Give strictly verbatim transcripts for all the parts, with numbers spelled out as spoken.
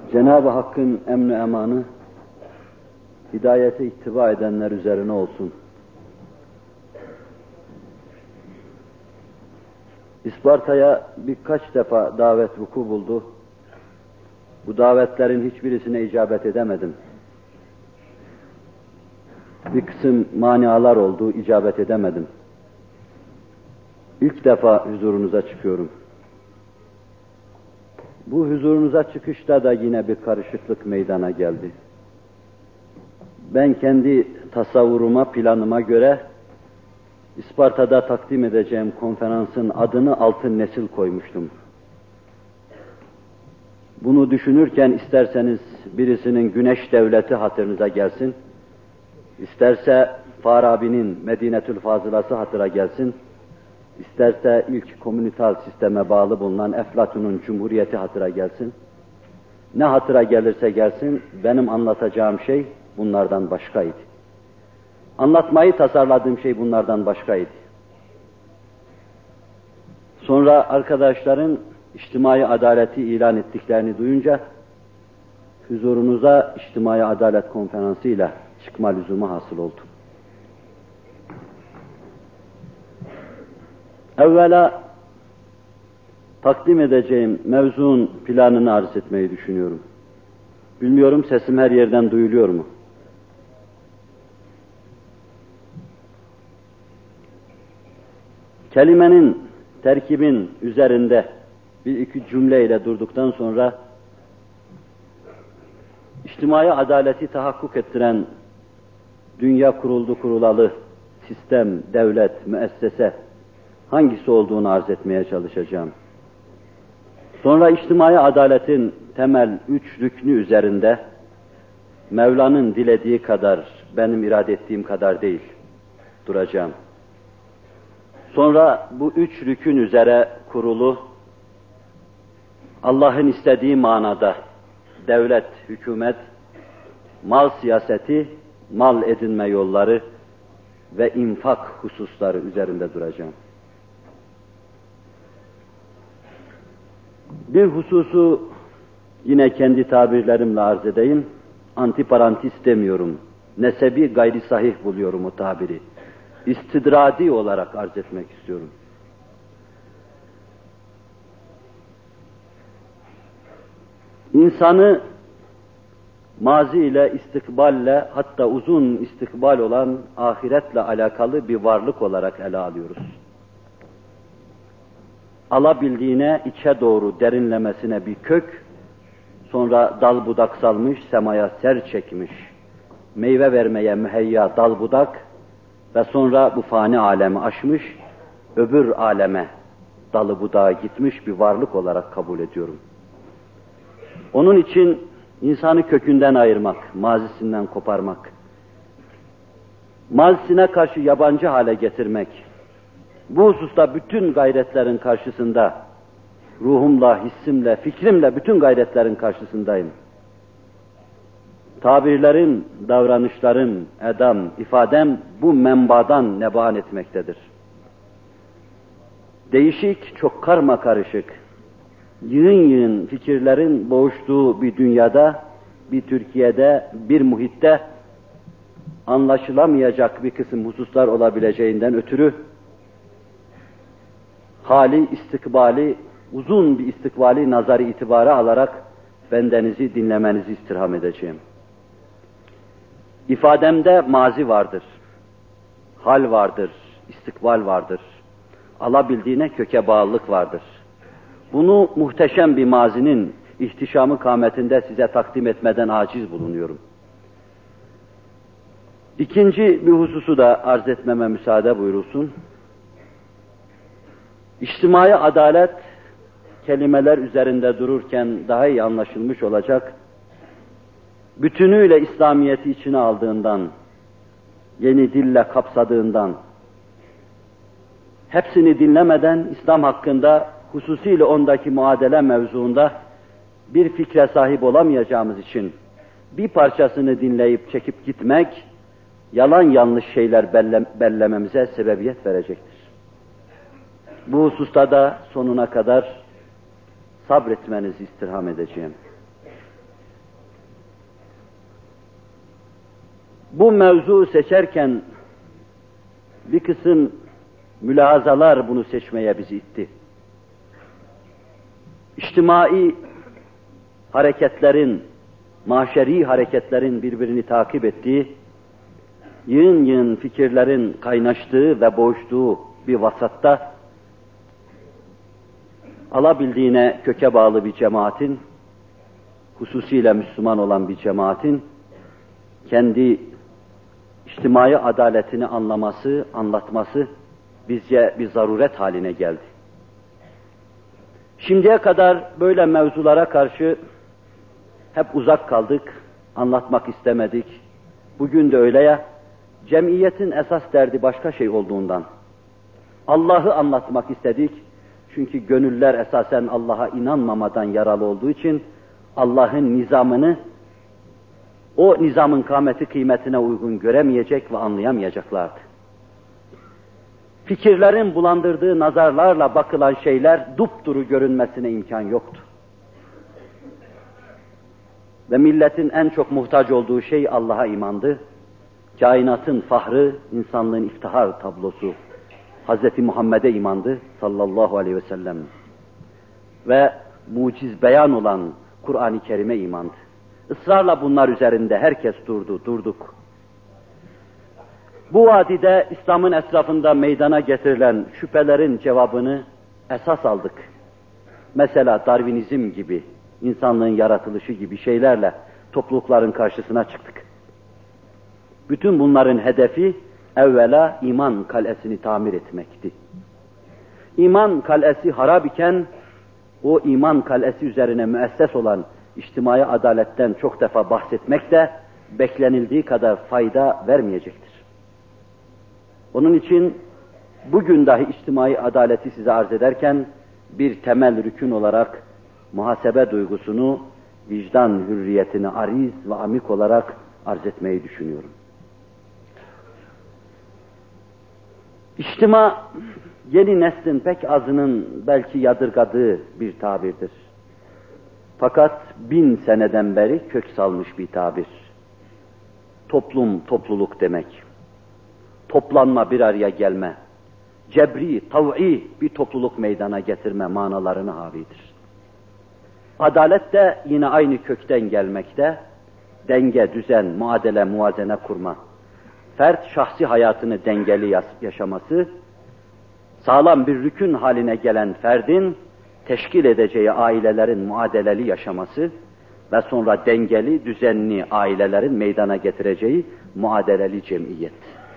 Cenab-ı Hakk'ın emni emanı, hidayete ittiba edenler üzerine olsun. İsparta'ya birkaç defa davet vuku buldu. Bu davetlerin hiçbirisine icabet edemedim. Bir kısım manialar oldu, icabet edemedim. İlk defa huzurunuza çıkıyorum. Bu huzurunuza çıkışta da yine bir karışıklık meydana geldi. Ben kendi tasavvuruma, planıma göre İsparta'da takdim edeceğim konferansın adını Altın Nesil koymuştum. Bunu düşünürken isterseniz birisinin Güneş Devleti hatırınıza gelsin, isterse Farabi'nin Medinetül Fazılası hatıra gelsin, isterse ilk komünital sisteme bağlı bulunan Eflatun'un Cumhuriyeti hatıra gelsin. Ne hatıra gelirse gelsin, benim anlatacağım şey bunlardan başkaydı. Anlatmayı tasarladığım şey bunlardan başkaydı. Sonra arkadaşların içtimai adaleti ilan ettiklerini duyunca, huzurunuza içtimai adalet konferansıyla çıkma lüzumu hasıl oldu. Evvela takdim edeceğim mevzuun planını arz etmeyi düşünüyorum. Bilmiyorum sesim her yerden duyuluyor mu? Kelimenin, terkibin üzerinde bir iki cümleyle durduktan sonra içtimai adaleti tahakkuk ettiren dünya kuruldu kurulalı sistem, devlet, müessese hangisi olduğunu arz etmeye çalışacağım. Sonra içtimai adaletin temel üç rüknü üzerinde Mevla'nın dilediği kadar, benim irade ettiğim kadar değil, duracağım. Sonra bu üç rükün üzere kurulu, Allah'ın istediği manada devlet, hükümet, mal siyaseti, mal edinme yolları ve infak hususları üzerinde duracağım. Bir hususu yine kendi tabirlerimle arz edeyim, antiparantis demiyorum, nesebi gayri sahih buluyorum o tabiri. İstidradi olarak arz etmek istiyorum. İnsanı mazi ile, istikballe, hatta uzun istikbal olan ahiretle alakalı bir varlık olarak ele alıyoruz. Alabildiğine içe doğru derinlemesine bir kök, sonra dal budak salmış, semaya ser çekmiş, meyve vermeye müheyya dal budak ve sonra bu fani alemi aşmış, öbür aleme dalı budağa gitmiş bir varlık olarak kabul ediyorum. Onun için insanı kökünden ayırmak, mazisinden koparmak, mazisine karşı yabancı hale getirmek, bu hususta bütün gayretlerin karşısında, ruhumla, hissimle, fikrimle bütün gayretlerin karşısındayım. Tabirlerim, davranışlarım, edam, ifadem bu menbadan neban etmektedir. Değişik, çok karma karışık, yığın yığın fikirlerin boğuştuğu bir dünyada, bir Türkiye'de, bir muhitte anlaşılamayacak bir kısım hususlar olabileceğinden ötürü hali, istikbali, uzun bir istikbali nazarı itibara alarak bendenizi dinlemenizi istirham edeceğim. İfademde mazi vardır, hal vardır, istikbal vardır, alabildiğine köke bağlılık vardır. Bunu muhteşem bir mazinin ihtişamı kâmetinde size takdim etmeden aciz bulunuyorum. İkinci bir hususu da arz etmeme müsaade buyurulsun. İçtimai adalet kelimeler üzerinde dururken daha iyi anlaşılmış olacak, bütünüyle İslamiyet'i içine aldığından, yeni dille kapsadığından, hepsini dinlemeden İslam hakkında, hususiyle ondaki muadele mevzuunda bir fikre sahip olamayacağımız için bir parçasını dinleyip çekip gitmek, yalan yanlış şeyler belle, bellememize sebebiyet verecektir. Bu hususta da sonuna kadar sabretmenizi istirham edeceğim. Bu mevzu seçerken bir kısım mülahazalar bunu seçmeye bizi itti. İçtimai hareketlerin, maşeri hareketlerin birbirini takip ettiği, yığın yığın fikirlerin kaynaştığı ve boğuştuğu bir vasatta, alabildiğine köke bağlı bir cemaatin, hususiyle Müslüman olan bir cemaatin, kendi içtimai adaletini anlaması, anlatması bizce bir zaruret haline geldi. Şimdiye kadar böyle mevzulara karşı hep uzak kaldık, anlatmak istemedik. Bugün de öyle ya, cemiyetin esas derdi başka şey olduğundan. Allah'ı anlatmak istedik. Çünkü gönüller esasen Allah'a inanmamadan yaralı olduğu için Allah'ın nizamını o nizamın kâmeti kıymetine uygun göremeyecek ve anlayamayacaklardı. Fikirlerin bulandırdığı nazarlarla bakılan şeyler dupduru görünmesine imkan yoktu. Ve milletin en çok muhtaç olduğu şey Allah'a imandı. Kainatın fahrı, insanlığın iftihar tablosu Hazreti Muhammed'e imandı sallallahu aleyhi ve sellem. Ve muciz beyan olan Kur'an-ı Kerim'e imandı. Israrla bunlar üzerinde herkes durdu, durduk. Bu vadide İslam'ın etrafında meydana getirilen şüphelerin cevabını esas aldık. Mesela Darwinizm gibi, insanlığın yaratılışı gibi şeylerle toplulukların karşısına çıktık. Bütün bunların hedefi evvela iman kalesini tamir etmekti. İman kalesi harap iken o iman kalesi üzerine müesses olan içtimai adaletten çok defa bahsetmek de beklenildiği kadar fayda vermeyecektir. Onun için bugün dahi içtimai adaleti size arz ederken bir temel rükün olarak muhasebe duygusunu, vicdan hürriyetini ariz ve amik olarak arz etmeyi düşünüyorum. İçtima, yeni neslin pek azının belki yadırgadığı bir tabirdir. Fakat bin seneden beri kök salmış bir tabir. Toplum, topluluk demek. Toplanma, bir araya gelme. Cebri, tav'i bir topluluk meydana getirme manalarını havidir. Adalet de yine aynı kökten gelmekte. Denge, düzen, muadele, muvazene kurma. Fert şahsi hayatını dengeli yaşaması, sağlam bir rükün haline gelen ferdin teşkil edeceği ailelerin muadeleli yaşaması ve sonra dengeli, düzenli ailelerin meydana getireceği muadeleli cemiyet.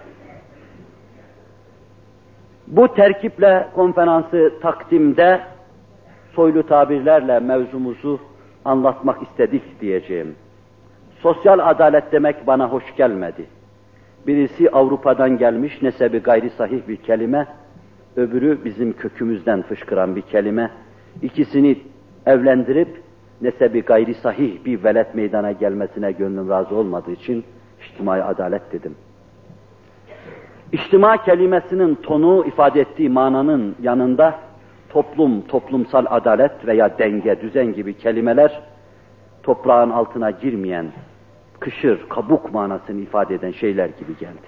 Bu terkiple konferansı takdimde soylu tabirlerle mevzumuzu anlatmak istedik diyeceğim. Sosyal adalet demek bana hoş gelmedi. Birisi Avrupa'dan gelmiş nesebi gayri sahih bir kelime, öbürü bizim kökümüzden fışkıran bir kelime. İkisini evlendirip nesebi gayri sahih bir velet meydana gelmesine gönlüm razı olmadığı için içtimai adalet dedim. İçtima kelimesinin tonu ifade ettiği mananın yanında toplum, toplumsal adalet veya denge, düzen gibi kelimeler toprağın altına girmeyen, kışır, kabuk manasını ifade eden şeyler gibi geldi.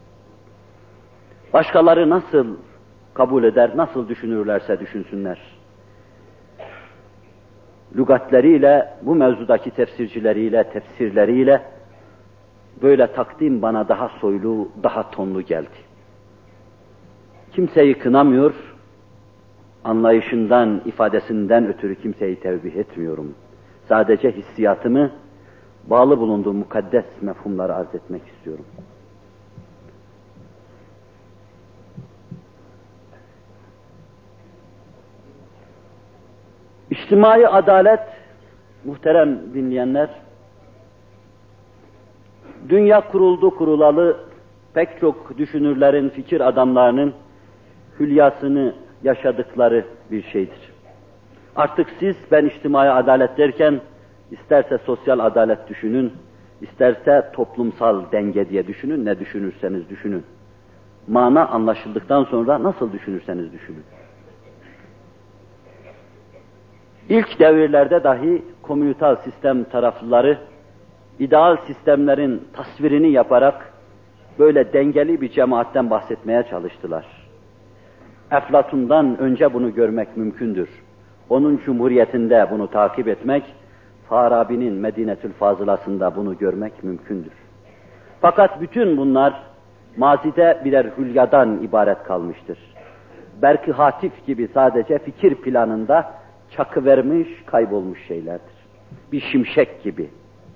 Başkaları nasıl kabul eder, nasıl düşünürlerse düşünsünler. Lügatleriyle, bu mevzudaki tefsircileriyle, tefsirleriyle böyle takdim bana daha soylu, daha tonlu geldi. Kimseyi kınamıyor, anlayışından, ifadesinden ötürü kimseyi tevbih etmiyorum. Sadece hissiyatımı, bağlı bulunduğum mukaddes mefhumları arz etmek istiyorum. İçtimai adalet, muhterem dinleyenler, dünya kuruldu kurulalı pek çok düşünürlerin, fikir adamlarının hülyasını yaşadıkları bir şeydir. Artık siz, ben içtimai adalet derken, isterse sosyal adalet düşünün, isterse toplumsal denge diye düşünün, ne düşünürseniz düşünün. Mana anlaşıldıktan sonra nasıl düşünürseniz düşünün. İlk devirlerde dahi komünital sistem taraflıları ideal sistemlerin tasvirini yaparak böyle dengeli bir cemaatten bahsetmeye çalıştılar. Eflatun'dan önce bunu görmek mümkündür. Onun cumhuriyetinde bunu takip etmek, Farabi'nin Medinetül Fazılası'nda bunu görmek mümkündür. Fakat bütün bunlar mazide birer hülyadan ibaret kalmıştır. Berk-i Hatif gibi sadece fikir planında çakıvermiş, kaybolmuş şeylerdir. Bir şimşek gibi.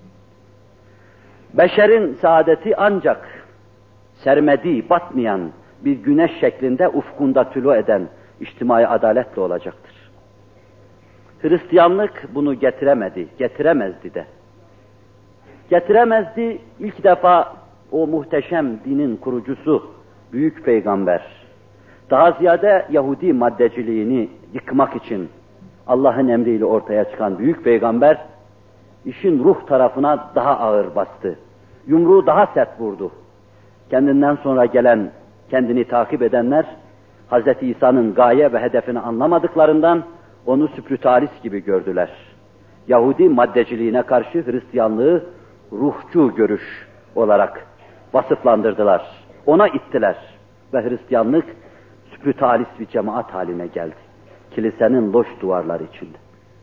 Beşerin saadeti ancak sermediği, batmayan bir güneş şeklinde ufkunda tülü eden içtimai adaletle olacaktır. Hristiyanlık bunu getiremedi, getiremezdi de. Getiremezdi, ilk defa o muhteşem dinin kurucusu, büyük peygamber, daha ziyade Yahudi maddeciliğini yıkmak için Allah'ın emriyle ortaya çıkan büyük peygamber, işin ruh tarafına daha ağır bastı. Yumruğu daha sert vurdu. Kendinden sonra gelen, kendini takip edenler, Hazreti İsa'nın gaye ve hedefini anlamadıklarından onu süprütalis gibi gördüler. Yahudi maddeciliğine karşı Hristiyanlığı ruhçu görüş olarak vasıflandırdılar. Ona ittiler ve Hristiyanlık süprütalis bir cemaat haline geldi. Kilisenin loş duvarları içinde.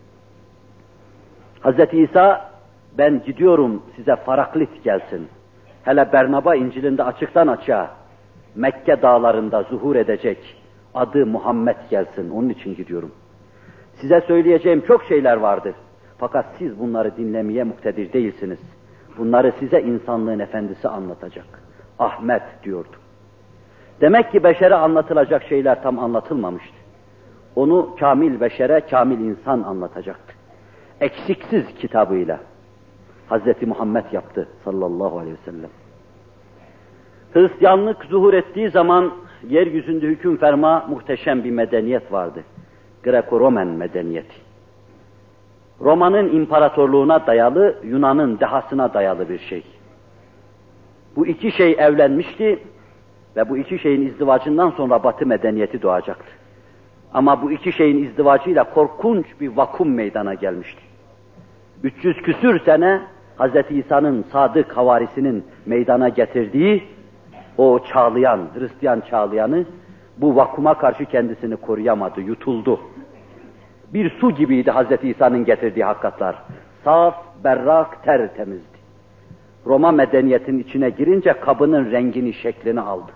Hazreti İsa, ben gidiyorum size Faraklit gelsin. Hele Bernaba İncil'inde açıktan açığa Mekke dağlarında zuhur edecek adı Muhammed gelsin. Onun için gidiyorum. Size söyleyeceğim çok şeyler vardır. Fakat siz bunları dinlemeye muktedir değilsiniz. Bunları size insanlığın efendisi anlatacak. Ahmet diyordu. Demek ki beşere anlatılacak şeyler tam anlatılmamıştı. Onu kamil beşere, kamil insan anlatacaktı. Eksiksiz kitabıyla Hazreti Muhammed yaptı sallallahu aleyhi ve sellem. Hristiyanlık zuhur ettiği zaman yeryüzünde hüküm ferma muhteşem bir medeniyet vardı. Greko-Romen medeniyeti. Roma'nın imparatorluğuna dayalı, Yunan'ın dehasına dayalı bir şey. Bu iki şey evlenmişti ve bu iki şeyin izdivacından sonra Batı medeniyeti doğacaktı. Ama bu iki şeyin izdivacıyla korkunç bir vakum meydana gelmişti. üç yüz küsür sene Hazreti İsa'nın sadık havarisinin meydana getirdiği o çağlayan, Hristiyan çağlayanı bu vakuma karşı kendisini koruyamadı, yutuldu. Bir su gibiydi Hazreti İsa'nın getirdiği hakikatler. Saf, berrak, tertemizdi. Roma medeniyetinin içine girince kabının rengini, şeklini aldı.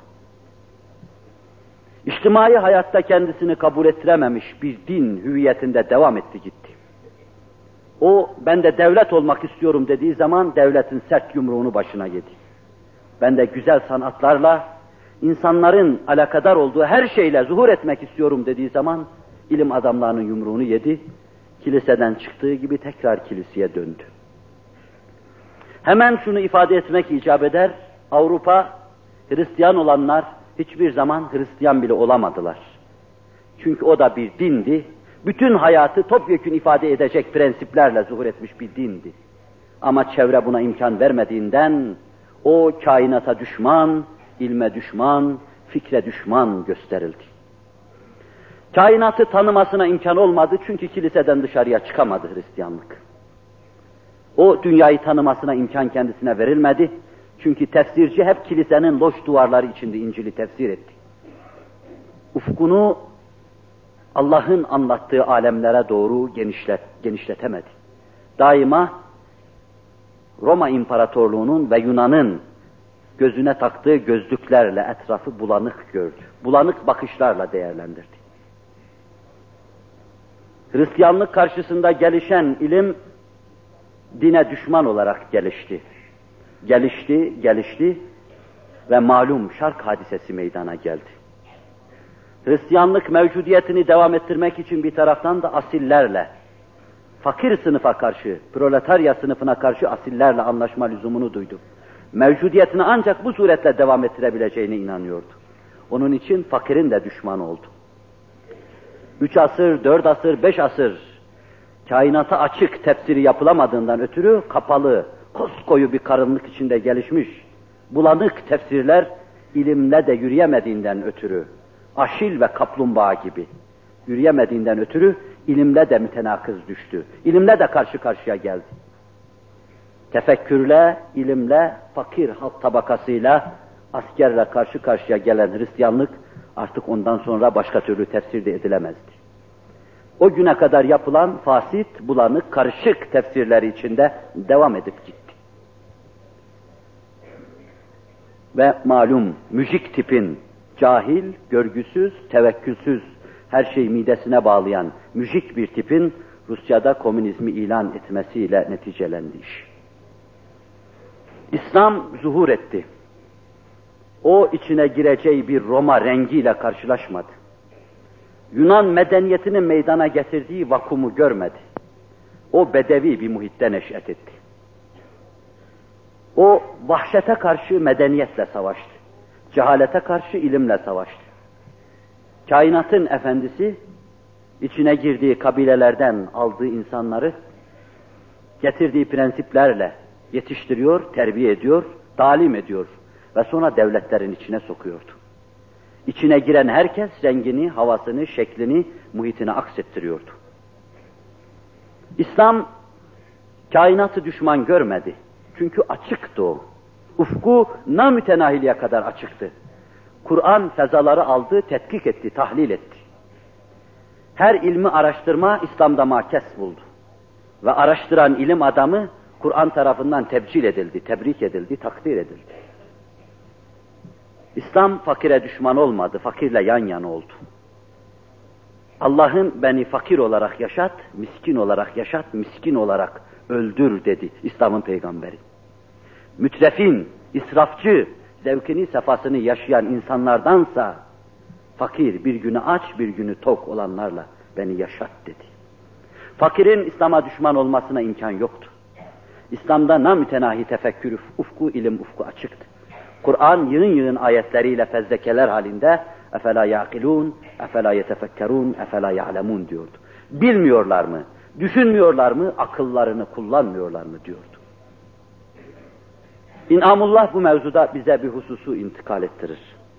İçtimai hayatta kendisini kabul ettirememiş bir din hüviyetinde devam etti gitti. O, ben de devlet olmak istiyorum dediği zaman devletin sert yumruğunu başına yedi. Ben de güzel sanatlarla, insanların alakadar olduğu her şeyle zuhur etmek istiyorum dediği zaman ilim adamlarının yumruğunu yedi. Kiliseden çıktığı gibi tekrar kiliseye döndü. Hemen şunu ifade etmek icap eder, Avrupa, Hristiyan olanlar hiçbir zaman Hristiyan bile olamadılar. Çünkü o da bir dindi, bütün hayatı topyekün ifade edecek prensiplerle zuhur etmiş bir dindi. Ama çevre buna imkan vermediğinden, o kainata düşman, ilme düşman, fikre düşman gösterildi. Kainatı tanımasına imkan olmadı çünkü kiliseden dışarıya çıkamadı Hristiyanlık. O dünyayı tanımasına imkan kendisine verilmedi çünkü tefsirci hep kilisenin loş duvarları içinde İncil'i tefsir etti. Ufkunu Allah'ın anlattığı alemlere doğru genişlet, genişletemedi. Daima Roma İmparatorluğu'nun ve Yunan'ın gözüne taktığı gözlüklerle etrafı bulanık gördü. Bulanık bakışlarla değerlendirdi. Hristiyanlık karşısında gelişen ilim, dine düşman olarak gelişti. Gelişti, gelişti ve malum şark hadisesi meydana geldi. Hristiyanlık mevcudiyetini devam ettirmek için bir taraftan da asillerle, fakir sınıfa karşı, proletarya sınıfına karşı asillerle anlaşma lüzumunu duydu. Mevcudiyetini ancak bu suretle devam ettirebileceğine inanıyordu. Onun için fakirin de düşmanı oldu. Üç asır, dört asır, beş asır kainata açık tefsiri yapılamadığından ötürü kapalı, koskoyu bir karanlık içinde gelişmiş, bulanık tefsirler ilimle de yürüyemediğinden ötürü, Aşil ve kaplumbağa gibi yürüyemediğinden ötürü ilimle de mütenakız düştü. İlimle de karşı karşıya geldi. tefekkürle, ilimle, fakir halk tabakasıyla, askerle karşı karşıya gelen Hristiyanlık artık ondan sonra başka türlü tefsir de edilemezdi. O güne kadar yapılan fasit, bulanık, karışık tefsirleri içinde devam edip gitti. Ve malum müzik tipin cahil, görgüsüz, tevekkülsüz, her şeyi midesine bağlayan müzik bir tipin Rusya'da komünizmi ilan etmesiyle neticelendi iş. İslam zuhur etti. O içine gireceği bir Roma rengiyle karşılaşmadı. Yunan medeniyetinin meydana getirdiği vakumu görmedi. O bedevi bir muhitte neş'et etti. O vahşete karşı medeniyetle savaştı. Cehalete karşı ilimle savaştı. Kainatın efendisi, içine girdiği kabilelerden aldığı insanları getirdiği prensiplerle yetiştiriyor, terbiye ediyor, talim ediyor ve sonra devletlerin içine sokuyordu. İçine giren herkes rengini, havasını, şeklini, muhitine aksettiriyordu. İslam kainatı düşman görmedi. Çünkü açıktı o. Ufku namütenahiliye kadar açıktı. Kur'an fezaları aldı, tetkik etti, tahlil etti. Her ilmi araştırma İslam'da makes buldu. Ve araştıran ilim adamı Kur'an tarafından tebcil edildi, tebrik edildi, takdir edildi. İslam fakire düşman olmadı, fakirle yan yana oldu. Allah'ın beni fakir olarak yaşat, miskin olarak yaşat, miskin olarak öldür dedi İslam'ın peygamberi. Mütrefin, israfçı, zevkini, sefasını yaşayan insanlardansa fakir, bir günü aç, bir günü tok olanlarla beni yaşat dedi. Fakirin İslam'a düşman olmasına imkan yoktu. İslam'da namütenahi tefekkür, ufku, ilim ufku açıktı. Kur'an yığın yığın ayetleriyle fezlekeler halinde efela yaqilun, efela yetefekkerun, efela ya'lemun diyordu. Bilmiyorlar mı? Düşünmüyorlar mı? Akıllarını kullanmıyorlar mı diyordu. İn'amullah bu mevzuda bize bir hususu intikal ettirir.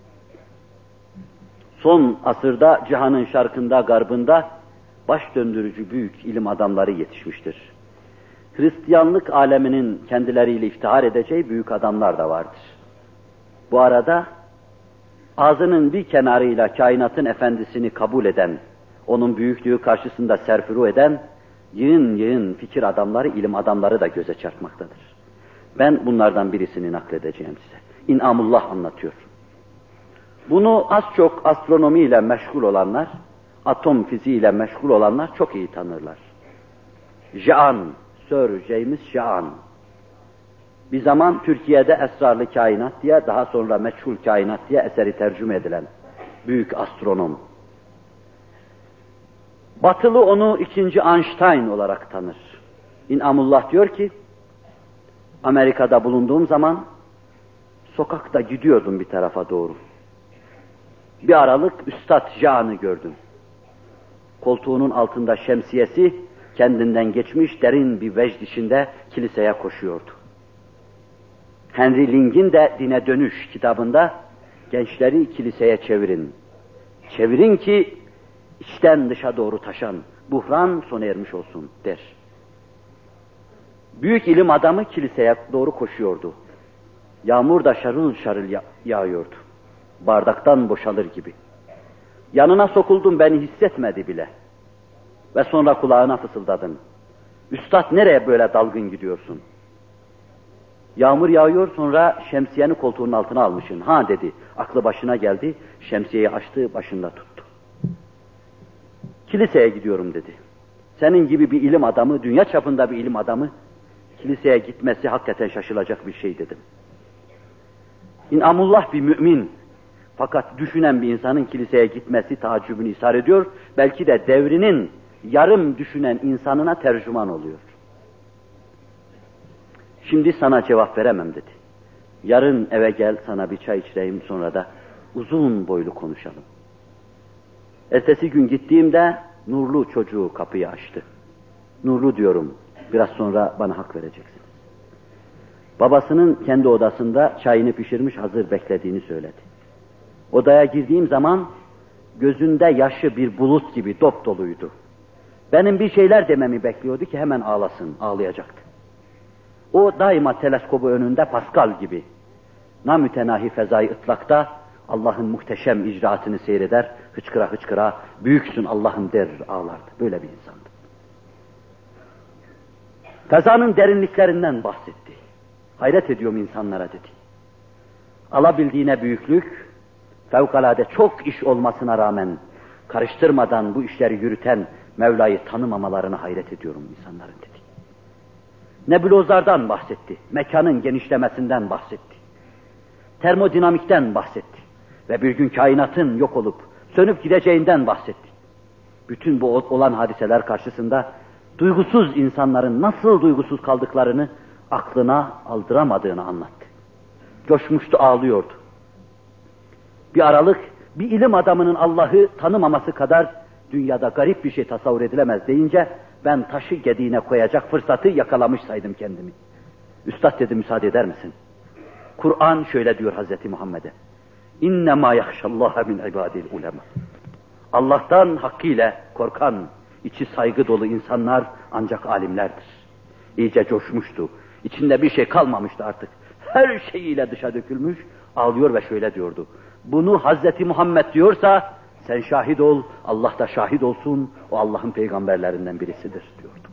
Son asırda cihanın şarkında, garbında baş döndürücü büyük ilim adamları yetişmiştir. Hristiyanlık aleminin kendileriyle iftihar edeceği büyük adamlar da vardır. Bu arada ağzının bir kenarıyla kainatın efendisini kabul eden, onun büyüklüğü karşısında serfuru eden yığın yığın fikir adamları, ilim adamları da göze çarpmaktadır. Ben bunlardan birisini nakledeceğim size. İn'amullah anlatıyor. Bunu az çok astronomiyle meşgul olanlar, atom fiziğiyle meşgul olanlar çok iyi tanırlar. Jean, Sir James Jean. Bir zaman Türkiye'de Esrarlı Kainat diye, daha sonra Meçhul Kainat diye eseri tercüme edilen büyük astronom. Batılı onu ikinci Einstein olarak tanır. İn'amullah diyor ki, Amerika'da bulunduğum zaman sokakta gidiyordum bir tarafa doğru. Bir aralık Üstad Jean'ı gördüm. Koltuğunun altında şemsiyesi, kendinden geçmiş derin bir vecd içinde kiliseye koşuyordu. Henry Ling'in de Dine Dönüş kitabında gençleri kiliseye çevirin. Çevirin ki içten dışa doğru taşan buhran sona ermiş olsun der. Büyük ilim adamı kiliseye doğru koşuyordu. Yağmur da şarıl şarıl ya- yağıyordu. Bardaktan boşalır gibi. Yanına sokuldum, beni hissetmedi bile. Ve sonra kulağına fısıldadım. Üstad nereye böyle dalgın gidiyorsun? Yağmur yağıyor, sonra şemsiyeni koltuğunun altına almışsın. Ha dedi, aklı başına geldi, şemsiyeyi açtı, başında tuttu. Kiliseye gidiyorum dedi. Senin gibi bir ilim adamı, dünya çapında bir ilim adamı, kiliseye gitmesi hakikaten şaşılacak bir şey dedim. İn'amullah bir mümin, fakat düşünen bir insanın kiliseye gitmesi taaccübünü ishar ediyor, belki de devrinin yarım düşünen insanına tercüman oluyor. Şimdi sana cevap veremem dedi. Yarın eve gel, sana bir çay içireyim, sonra da uzun boylu konuşalım. Ertesi gün gittiğimde Nurlu çocuğu kapıyı açtı. Nurlu diyorum, biraz sonra bana hak vereceksiniz. Babasının kendi odasında çayını pişirmiş hazır beklediğini söyledi. Odaya girdiğim zaman gözünde yaşı bir bulut gibi dop doluydu. Benim bir şeyler dememi bekliyordu ki hemen ağlasın, ağlayacaktı. O daima teleskobu önünde Pascal gibi namütenahi fezai ıtlakta Allah'ın muhteşem icraatını seyreder, hıçkıra hıçkıra, büyüksün Allah'ım der ağlardı. Böyle bir insandı. Fezanın derinliklerinden bahsetti. Hayret ediyorum insanlara dedi. Alabildiğine büyüklük, fevkalade çok iş olmasına rağmen karıştırmadan bu işleri yürüten Mevla'yı tanımamalarına hayret ediyorum insanların dedi. Nebulozlardan bahsetti, mekanın genişlemesinden bahsetti. Termodinamikten bahsetti ve bir gün kainatın yok olup sönüp gideceğinden bahsetti. Bütün bu olan hadiseler karşısında duygusuz insanların nasıl duygusuz kaldıklarını aklına aldıramadığını anlattı. Coşmuştu, ağlıyordu. Bir aralık, bir ilim adamının Allah'ı tanımaması kadar dünyada garip bir şey tasavvur edilemez deyince ben taşı gediğine koyacak fırsatı yakalamış saydım kendimi. Üstad dedi, müsaade eder misin? Kur'an şöyle diyor Hazreti Muhammed'e. İnnemâ yahşallâhe min ibâdil ulema. Allah'tan hakkıyla korkan, içi saygı dolu insanlar ancak alimlerdir. İyice coşmuştu. İçinde bir şey kalmamıştı artık. Her şeyiyle dışa dökülmüş, ağlıyor ve şöyle diyordu. Bunu Hazreti Muhammed diyorsa sen şahit ol, Allah da şahit olsun, o Allah'ın peygamberlerinden birisidir diyordu.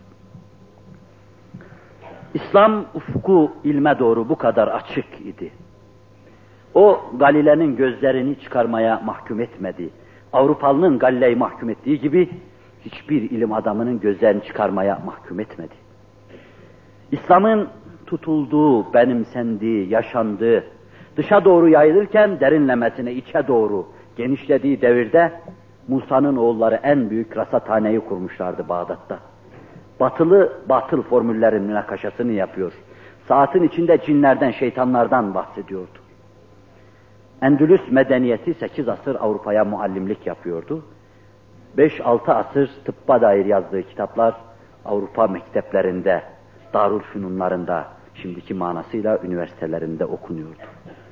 İslam ufku ilme doğru bu kadar açık idi. O Galile'nin gözlerini çıkarmaya mahkum etmedi. Avrupalı'nın Galile'yi mahkum ettiği gibi hiçbir ilim adamının gözlerini çıkarmaya mahkum etmedi. İslam'ın tutulduğu, benimsendiği, yaşandığı, dışa doğru yayılırken derinlemesine içe doğru genişlediği devirde Musa'nın oğulları en büyük rasathaneyi kurmuşlardı Bağdat'ta. Batılı, batıl formüllerin münakaşasını yapıyor. Saatin içinde cinlerden, şeytanlardan bahsediyordu. Endülüs medeniyeti sekiz asır Avrupa'ya muallimlik yapıyordu. beş altı asır tıbba dair yazdığı kitaplar Avrupa mekteplerinde, darülfünunlarında, şimdiki manasıyla üniversitelerinde okunuyordu.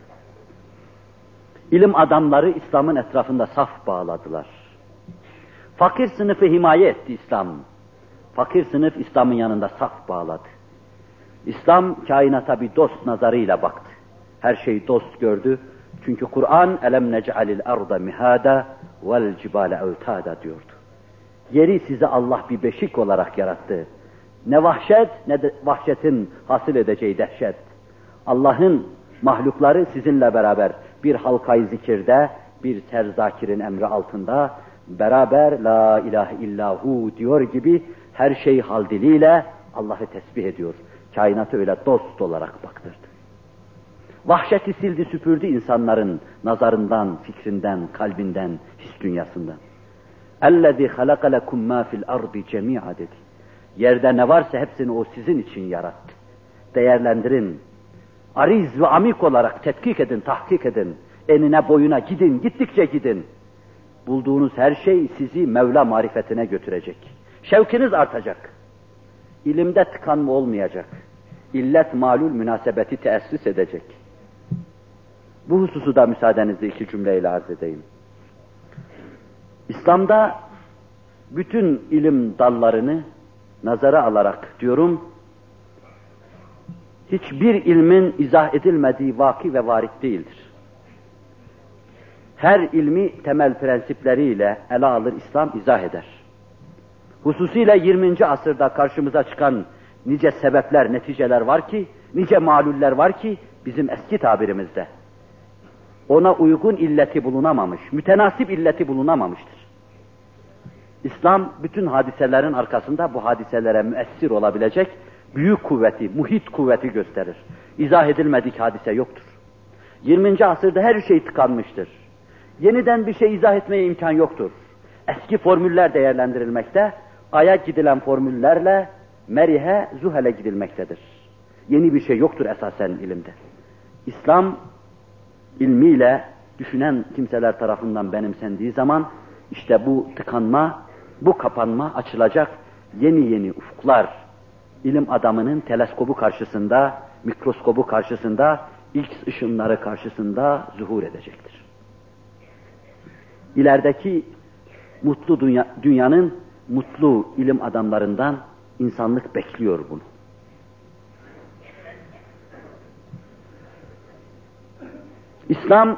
İlim adamları İslam'ın etrafında saf bağladılar. Fakir sınıfı himaye etti İslam. Fakir sınıf İslam'ın yanında saf bağladı. İslam kainata bir dost nazarıyla baktı. Her şeyi dost gördü. Çünkü Kur'an elem nec'alil arda mihada vel cibale evtada diyordu. Yeri size Allah bir beşik olarak yarattı. Ne vahşet ne de vahşetin hasıl edeceği dehşet. Allah'ın mahlukları sizinle beraber bir halkayı zikirde, bir terzakirin emri altında beraber la ilahe illahu diyor gibi her şey hal diliyle Allah'ı tesbih ediyor. Kainatı öyle dost olarak baktırdı. Vahşeti sildi süpürdü insanların nazarından, fikrinden, kalbinden, his dünyasından. اَلَّذِي خَلَقَ لَكُمْ مَا فِي الْأَرْضِ جَمِيعًا dedi. Yerde ne varsa hepsini o sizin için yarattı. Değerlendirin. Ariz ve amik olarak tetkik edin, tahkik edin. Enine boyuna gidin, gittikçe gidin. Bulduğunuz her şey sizi Mevla marifetine götürecek. Şevkiniz artacak. İlimde tıkanma olmayacak. İllet malul münasebeti teessüs edecek. Bu hususu da müsaadenizle iki cümleyle arz edeyim. İslam'da bütün ilim dallarını nazara alarak diyorum, hiçbir ilmin izah edilmediği vaki ve varit değildir. Her ilmi temel prensipleriyle ele alır İslam, izah eder. Hususiyle yirminci asırda karşımıza çıkan nice sebepler, neticeler var ki, nice maluller var ki bizim eski tabirimizde ona uygun illeti bulunamamış, mütenasip illeti bulunamamıştır. İslam bütün hadiselerin arkasında bu hadiselere müessir olabilecek büyük kuvveti, muhit kuvveti gösterir. İzah edilmedik hadise yoktur. yirminci asırda her şey tıkanmıştır. Yeniden bir şey izah etmeye imkan yoktur. Eski formüller değerlendirilmekte, Ay'a gidilen formüllerle Merih'e, Zuhal'e gidilmektedir. Yeni bir şey yoktur esasen ilimde. İslam ilmiyle düşünen kimseler tarafından benimsendiği zaman işte bu tıkanma, bu kapanma açılacak yeni yeni ufuklar ilim adamının teleskobu karşısında, mikroskobu karşısında, X ışınları karşısında zuhur edecektir. İlerideki mutlu dünya, dünyanın mutlu ilim adamlarından insanlık bekliyor bunu. İslam,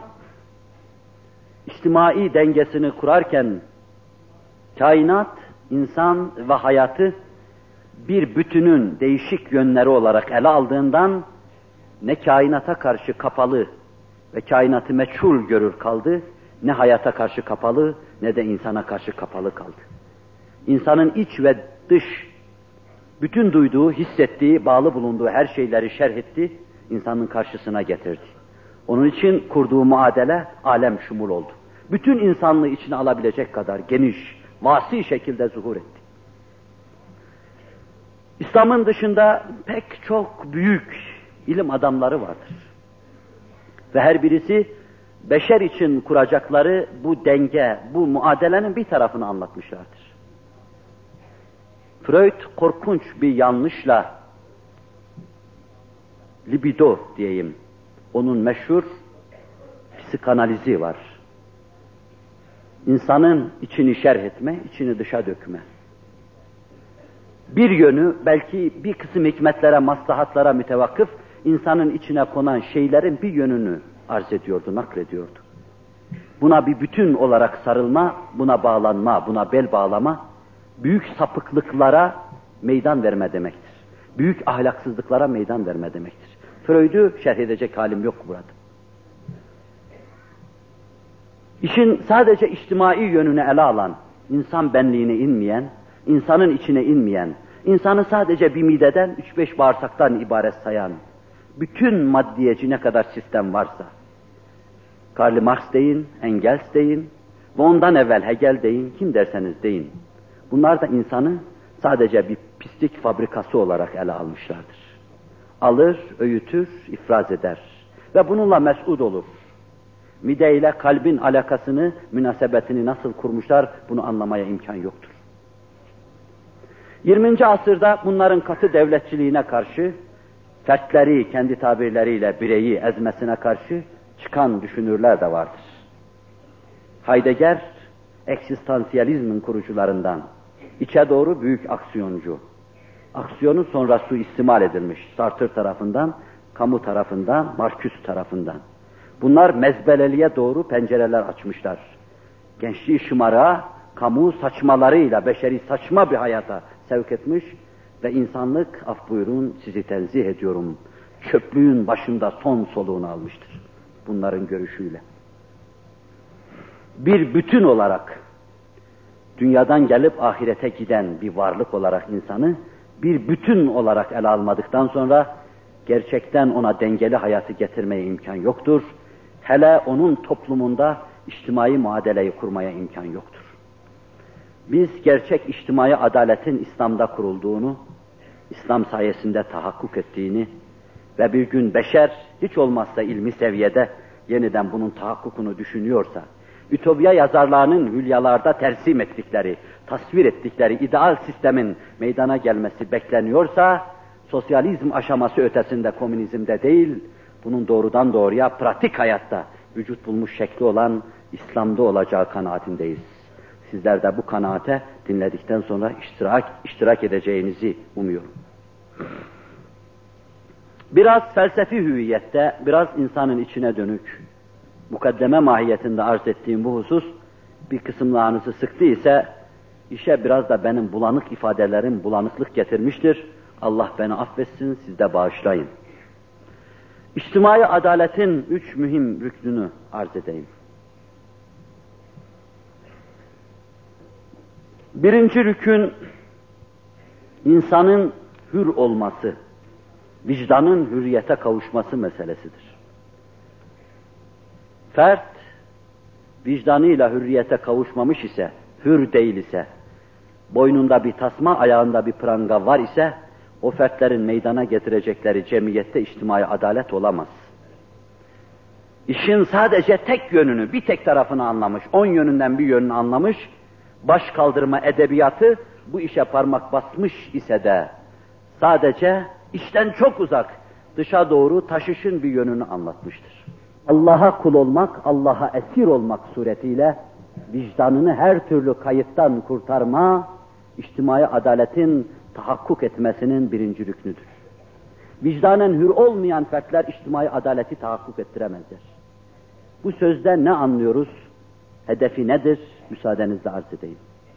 içtimai dengesini kurarken, kainat, insan ve hayatı bir bütünün değişik yönleri olarak ele aldığından, ne kainata karşı kapalı ve kainatı meçhul görür kaldı, ne hayata karşı kapalı, ne de insana karşı kapalı kaldı. İnsanın iç ve dış, bütün duyduğu, hissettiği, bağlı bulunduğu her şeyleri şerh etti, insanın karşısına getirdi. Onun için kurduğu muadele, alem şumul oldu. Bütün insanlığı içine alabilecek kadar geniş, vasi şekilde zuhur etti. İslam'ın dışında pek çok büyük ilim adamları vardır. Ve her birisi beşer için kuracakları bu denge, bu muadelenin bir tarafını anlatmışlardır. Freud korkunç bir yanlışla libido diyeyim, onun meşhur psikanalizi var. İnsanın içini şerh etme, içini dışa dökme. Bir yönü belki bir kısım hikmetlere, maslahatlara mütevakkıf, insanın içine konan şeylerin bir yönünü arz ediyordu, naklediyordu. Buna bir bütün olarak sarılma, buna bağlanma, buna bel bağlama, büyük sapıklıklara meydan verme demektir. Büyük ahlaksızlıklara meydan verme demektir. Freud'u şerh edecek halim yok burada. İşin sadece içtimai yönünü ele alan, insan benliğine inmeyen, insanın içine inmeyen, insanı sadece bir mideden, üç beş bağırsaktan ibaret sayan, bütün maddiyeci ne kadar sistem varsa, Karl Marx deyin, Engels deyin ve ondan evvel Hegel deyin, kim derseniz deyin. Bunlar da insanı sadece bir pislik fabrikası olarak ele almışlardır. Alır, öğütür, ifraz eder ve bununla mes'ud olur. Mide ile kalbin alakasını, münasebetini nasıl kurmuşlar, bunu anlamaya imkan yoktur. yirminci asırda bunların katı devletçiliğine karşı, fertleri kendi tabirleriyle bireyi ezmesine karşı çıkan düşünürler de vardır. Heidegger, eksistansiyalizmin kurucularından, içe doğru büyük aksiyoncu. Aksiyonun sonra suistimal edilmiş Sartre tarafından, Camus tarafından, Marcuse tarafından. Bunlar mezbeleliğe doğru pencereler açmışlar. Gençliği şımarığa, kamu saçmalarıyla beşeri saçma bir hayata sevk etmiş ve insanlık, af buyurun sizi tenzih ediyorum, çöplüğün başında son soluğunu almıştır. Bunların görüşüyle. Bir bütün olarak, dünyadan gelip ahirete giden bir varlık olarak insanı, bir bütün olarak ele almadıktan sonra, gerçekten ona dengeli hayatı getirmeye imkan yoktur. Hele onun toplumunda içtimai muadeleyi kurmaya imkan yoktur. Biz gerçek içtimai adaletin İslam'da kurulduğunu, İslam sayesinde tahakkuk ettiğini ve bir gün beşer hiç olmazsa ilmi seviyede yeniden bunun tahakkukunu düşünüyorsa, Ütopya yazarlarının hülyalarda tersim ettikleri, tasvir ettikleri ideal sistemin meydana gelmesi bekleniyorsa, sosyalizm aşaması ötesinde komünizmde değil, bunun doğrudan doğruya pratik hayatta vücut bulmuş şekli olan İslam'da olacağı kanaatindeyiz. Sizler de bu kanaate dinledikten sonra iştirak, iştirak edeceğinizi umuyorum. Biraz felsefi hüviyette, biraz insanın içine dönük, mukaddeme mahiyetinde arz ettiğim bu husus, bir kısımlarınızı sıktı ise, işe biraz da benim bulanık ifadelerim bulanıklık getirmiştir. Allah beni affetsin, siz de bağışlayın. İçtimai adaletin üç mühim rüknünü arz edeyim. Birinci rükün, insanın hür olması, vicdanın hürriyete kavuşması meselesidir. Fert, vicdanıyla hürriyete kavuşmamış ise, hür değil ise, boynunda bir tasma, ayağında bir pranga var ise, o fertlerin meydana getirecekleri cemiyette içtimai adalet olamaz. İşin sadece tek yönünü, bir tek tarafını anlamış, on yönünden bir yönünü anlamış, baş kaldırma edebiyatı bu işe parmak basmış ise de, sadece işten çok uzak, dışa doğru taşışın bir yönünü anlatmıştır. Allah'a kul olmak, Allah'a esir olmak suretiyle, vicdanını her türlü kayıttan kurtarma, içtimai adaletin tahakkuk etmesinin birinci rüknüdür. Vicdanen hür olmayan fertler içtimai adaleti tahakkuk ettiremezler. Bu sözden ne anlıyoruz? Hedefi nedir? Müsaadenizle arz edeyim.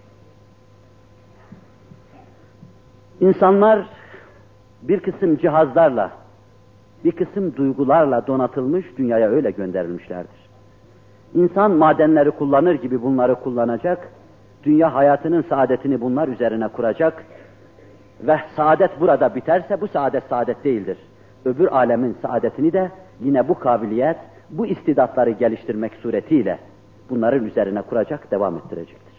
İnsanlar bir kısım cihazlarla, bir kısım duygularla donatılmış, dünyaya öyle gönderilmişlerdir. İnsan madenleri kullanır gibi bunları kullanacak, dünya hayatının saadetini bunlar üzerine kuracak ve saadet burada biterse bu saadet saadet değildir. Öbür alemin saadetini de yine bu kabiliyet, bu istidatları geliştirmek suretiyle bunların üzerine kuracak, devam ettirecektir.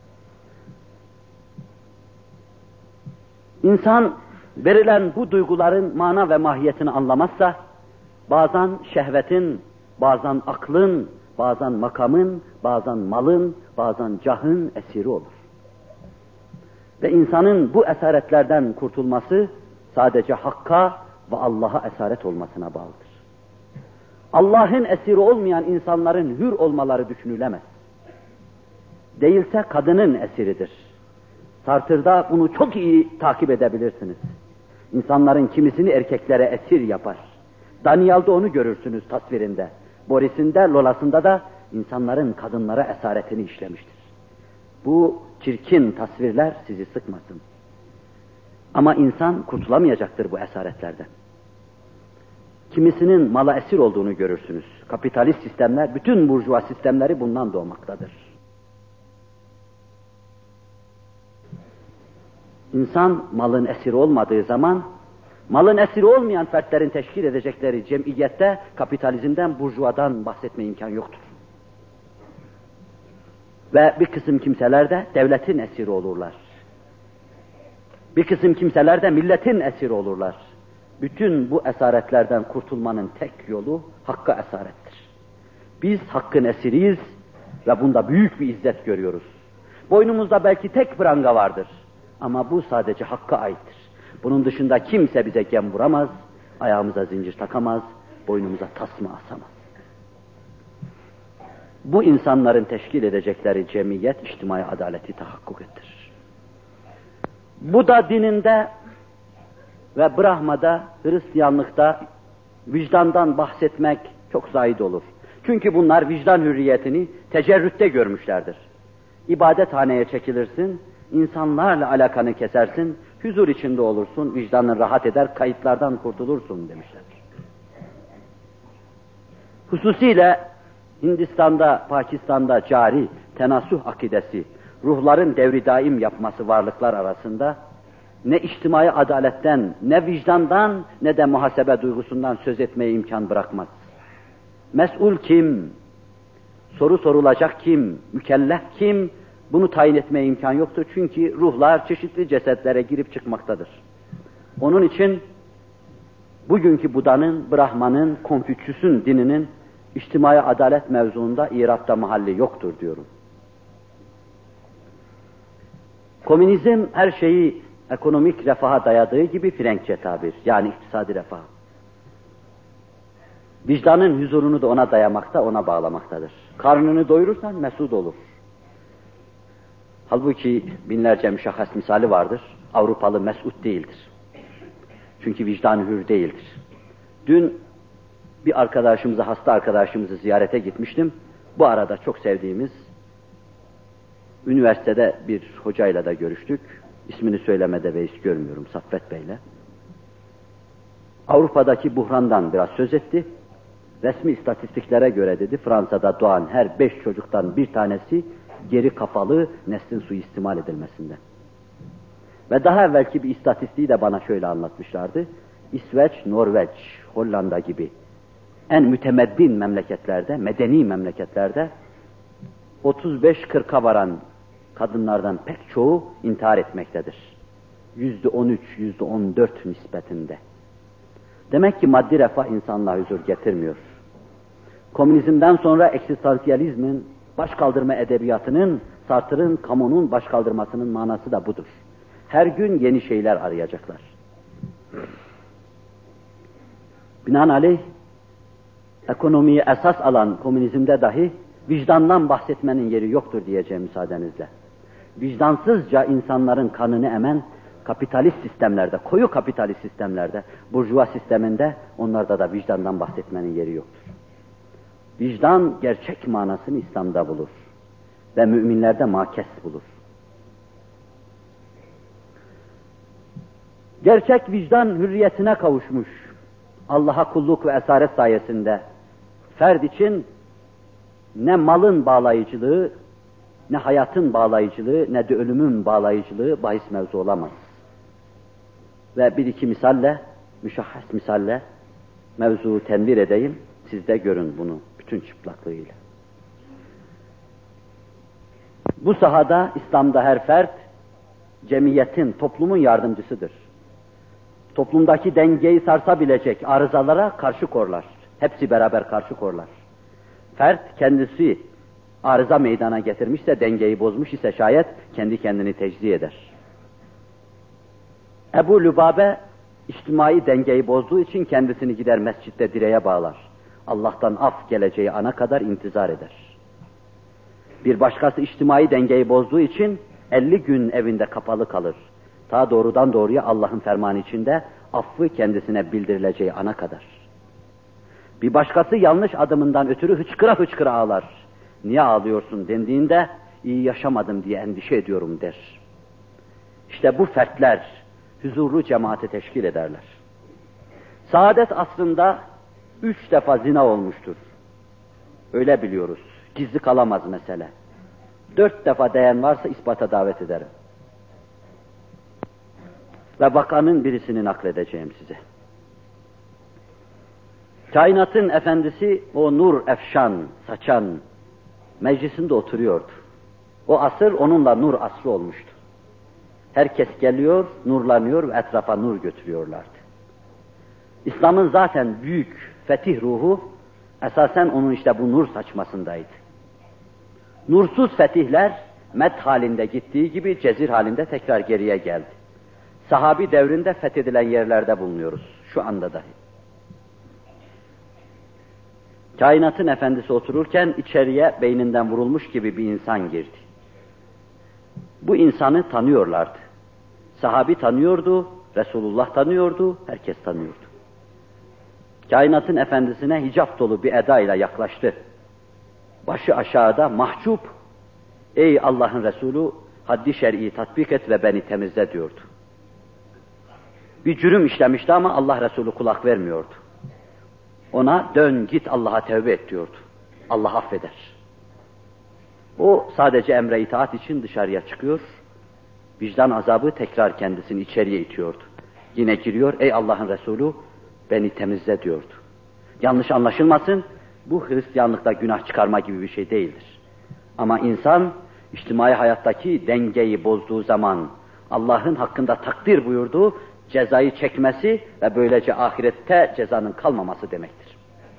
İnsan verilen bu duyguların mana ve mahiyetini anlamazsa, bazen şehvetin, bazen aklın, bazen makamın, bazen malın, bazen cahın esiri olur. Ve insanın bu esaretlerden kurtulması sadece Hakk'a ve Allah'a esaret olmasına bağlıdır. Allah'ın esiri olmayan insanların hür olmaları düşünülemez. Değilse kadının esiridir. Sartre'da bunu çok iyi takip edebilirsiniz. İnsanların kimisini erkeklere esir yapar. Daniel'de onu görürsünüz tasvirinde. Boris'inde, Lola'sında da insanların kadınlara esaretini işlemiştir. Bu çirkin tasvirler sizi sıkmasın. Ama insan kurtulamayacaktır bu esaretlerden. Kimisinin mala esir olduğunu görürsünüz. Kapitalist sistemler, bütün burjuva sistemleri bundan doğmaktadır. İnsan malın esiri olmadığı zaman, malın esiri olmayan fertlerin teşkil edecekleri cemiyette kapitalizmden, burjuvadan bahsetme imkan yoktur. Ve bir kısım kimseler de devletin esiri olurlar. Bir kısım kimseler de milletin esiri olurlar. Bütün bu esaretlerden kurtulmanın tek yolu Hakk'a esarettir. Biz Hakk'ın esiriyiz ve bunda büyük bir izzet görüyoruz. Boynumuzda belki tek pranga vardır ama bu sadece Hakk'a aittir. Bunun dışında kimse bize gem vuramaz, ayağımıza zincir takamaz, boynumuza tasma asamaz. Bu insanların teşkil edecekleri cemiyet, içtimai adaleti tahakkuk ettirir. Bu da dininde ve Brahma'da, Hristiyanlıkta vicdandan bahsetmek çok zahid olur. Çünkü bunlar vicdan hürriyetini tecerrütte görmüşlerdir. İbadethaneye çekilirsin, insanlarla alakanı kesersin, huzur içinde olursun, vicdanın rahat eder, kayıtlardan kurtulursun demişler. Hususiyle Hindistan'da, Pakistan'da cari tenasuh akidesi, ruhların devri daim yapması varlıklar arasında ne içtimai adaletten, ne vicdandan, ne de muhasebe duygusundan söz etmeye imkan bırakmaz. Mes'ul kim? Soru sorulacak kim? Mükellef kim? Bunu tayin etmeye imkan yoktur çünkü ruhlar çeşitli cesetlere girip çıkmaktadır. Onun için bugünkü Buda'nın, Brahman'ın, Konfüçyüs'ün dininin içtimai adalet mevzuunda İrab'da mahalli yoktur diyorum. Komünizm her şeyi ekonomik refaha dayadığı gibi Frenkçe tabir, yani iktisadi refah. Vicdanın huzurunu da ona dayamakta, ona bağlamaktadır. Karnını doyurursan mesut olur. Halbuki binlerce müşahhas misali vardır. Avrupalı mesut değildir. Çünkü vicdanı hür değildir. Dün bir arkadaşımızı, hasta arkadaşımızı ziyarete gitmiştim. Bu arada çok sevdiğimiz, üniversitede bir hocayla da görüştük. İsmini söylemede beis görmüyorum, Saffet Bey'le. Avrupa'daki buhrandan biraz söz etti. Resmi istatistiklere göre dedi, Fransa'da doğan her beş çocuktan bir tanesi geri kafalı neslin suistimal edilmesinden. Ve daha evvelki bir istatistiği de bana şöyle anlatmışlardı. İsveç, Norveç, Hollanda gibi en mütemeddin memleketlerde, medeni memleketlerde otuz beş kırka varan kadınlardan pek çoğu intihar etmektedir. Yüzde on üç, yüzde on dört nispetinde. Demek ki maddi refah insanlığa huzur getirmiyor. Komünizmden sonra eksistansiyalizmin, başkaldırma edebiyatının, Sartre'ın, Camus'un başkaldırmasının manası da budur. Her gün yeni şeyler arayacaklar. Binaenaleyh, ekonomiyi esas alan komünizmde dahi vicdandan bahsetmenin yeri yoktur diyeceğim müsaadenizle. Vicdansızca insanların kanını emen kapitalist sistemlerde, koyu kapitalist sistemlerde, burjuva sisteminde onlarda da vicdandan bahsetmenin yeri yoktur. Vicdan gerçek manasını İslam'da bulur ve müminlerde makes bulur. Gerçek vicdan hürriyetine kavuşmuş. Allah'a kulluk ve esaret sayesinde ferd için ne malın bağlayıcılığı, ne hayatın bağlayıcılığı, ne de ölümün bağlayıcılığı bahis mevzu olamaz. Ve bir iki misalle, müşahhas misalle mevzuu tenvir edeyim, siz de görün bunu bütün çıplaklığıyla. Bu sahada İslam'da her fert, cemiyetin, toplumun yardımcısıdır. Toplumdaki dengeyi sarsabilecek arızalara karşı korlar. Hepsi beraber karşı korlar. Fert kendisi arıza meydana getirmişse, dengeyi bozmuş ise şayet kendi kendini tecziye eder. Ebu Lübabe içtimai dengeyi bozduğu için kendisini gider mescitte direğe bağlar. Allah'tan af geleceği ana kadar intizar eder. Bir başkası içtimai dengeyi bozduğu için elli gün evinde kapalı kalır. Ta doğrudan doğruya Allah'ın fermanı içinde affı kendisine bildirileceği ana kadar. Bir başkası yanlış adımından ötürü hıçkıra hıçkıra ağlar. Niye ağlıyorsun dendiğinde iyi yaşamadım diye endişe ediyorum der. İşte bu fertler huzurlu cemaati teşkil ederler. Saadet asrında üç defa zina olmuştur. Öyle biliyoruz. Gizli kalamaz mesele. Dört defa değen varsa ispata davet ederim. Ve vakanın birisini nakledeceğim size. Kainatın efendisi o nur efşan, saçan meclisinde oturuyordu. O asır onunla nur asrı olmuştu. Herkes geliyor, nurlanıyor ve etrafa nur götürüyorlardı. İslam'ın zaten büyük fetih ruhu esasen onun işte bu nur saçmasındaydı. Nursuz fetihler met halinde gittiği gibi cezir halinde tekrar geriye geldi. Sahabi devrinde fethedilen yerlerde bulunuyoruz şu anda dahi. Kainatın efendisi otururken içeriye beyninden vurulmuş gibi bir insan girdi. Bu insanı tanıyorlardı. Sahabi tanıyordu, Resulullah tanıyordu, herkes tanıyordu. Kainatın efendisine hicap dolu bir edayla yaklaştı. Başı aşağıda mahcup, ey Allah'ın Resulü, haddi şer'i tatbik et ve beni temizle diyordu. Bir cürüm işlemişti ama Allah Resulü kulak vermiyordu. Ona dön git Allah'a tevbe et diyordu. Allah affeder. O sadece emre itaat için dışarıya çıkıyor. Vicdan azabı tekrar kendisini içeriye itiyordu. Yine giriyor, ey Allah'ın Resulü beni temizle diyordu. Yanlış anlaşılmasın, bu Hristiyanlıkta günah çıkarma gibi bir şey değildir. Ama insan içtimai hayattaki dengeyi bozduğu zaman Allah'ın hakkında takdir buyurduğu cezayı çekmesi ve böylece ahirette cezanın kalmaması demektir.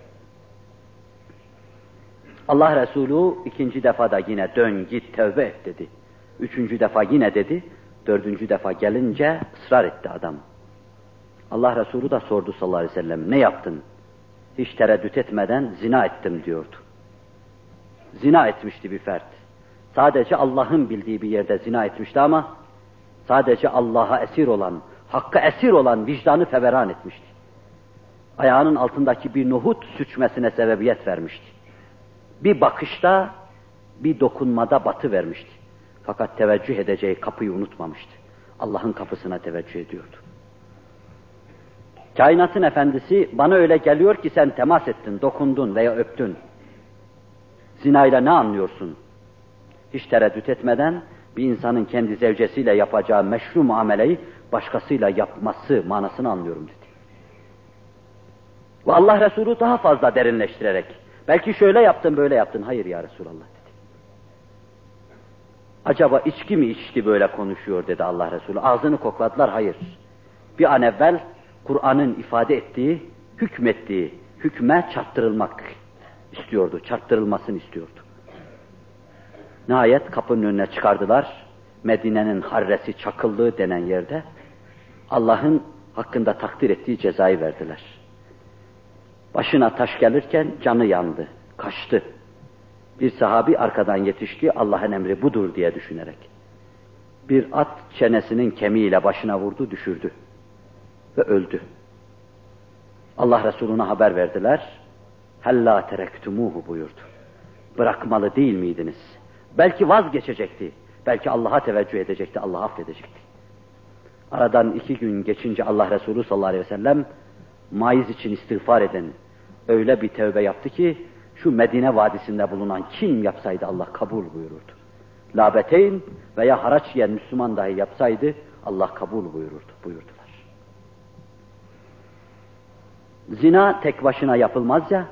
Allah Resulü ikinci defa da yine dön git tövbe et dedi. Üçüncü defa yine dedi. Dördüncü defa gelince ısrar etti adam. Allah Resulü da sordu sallallahu aleyhi ve sellem, ne yaptın? Hiç tereddüt etmeden zina ettim diyordu. Zina etmişti bir fert. Sadece Allah'ın bildiği bir yerde zina etmişti ama sadece Allah'a esir olan, Hakk'a esir olan vicdanı feveran etmişti. Ayağının altındaki bir nohut süçmesine sebebiyet vermişti. Bir bakışta, bir dokunmada batı vermişti. Fakat teveccüh edeceği kapıyı unutmamıştı. Allah'ın kapısına teveccüh ediyordu. Kainatın efendisi, bana öyle geliyor ki sen temas ettin, dokundun veya öptün. Zinayla ne anlıyorsun? Hiç tereddüt etmeden bir insanın kendi zevcesiyle yapacağı meşru muameleyi başkasıyla yapması manasını anlıyorum dedi. Ve Allah Resulü daha fazla derinleştirerek, belki şöyle yaptın böyle yaptın, hayır ya Resulallah dedi. Acaba içki mi içti böyle konuşuyor dedi Allah Resulü. Ağzını kokladılar, hayır. Bir an evvel Kur'an'ın ifade ettiği, hükmettiği hükme çarptırılmak istiyordu, çarptırılmasını istiyordu. Nihayet kapının önüne çıkardılar. Medine'nin harresi çakıldığı denen yerde Allah'ın hakkında takdir ettiği cezayı verdiler. Başına taş gelirken canı yandı, kaçtı. Bir sahabi arkadan yetişti, Allah'ın emri budur diye düşünerek. Bir at çenesinin kemiğiyle başına vurdu, düşürdü ve öldü. Allah Resulü'ne haber verdiler. hella terektumuhu buyurdu. Bırakmalı değil miydiniz? Belki vazgeçecekti. Belki Allah'a teveccüh edecekti, Allah'ı affedecekti. Aradan iki gün geçince Allah Resulü sallallahu aleyhi ve sellem Maiz için istiğfar eden öyle bir tövbe yaptı ki şu Medine vadisinde bulunan kim yapsaydı Allah kabul buyururdu. Labeteyn veya haraç yiyen Müslüman dahi yapsaydı Allah kabul buyururdu, buyurdular. Zina tek başına yapılmaz ya,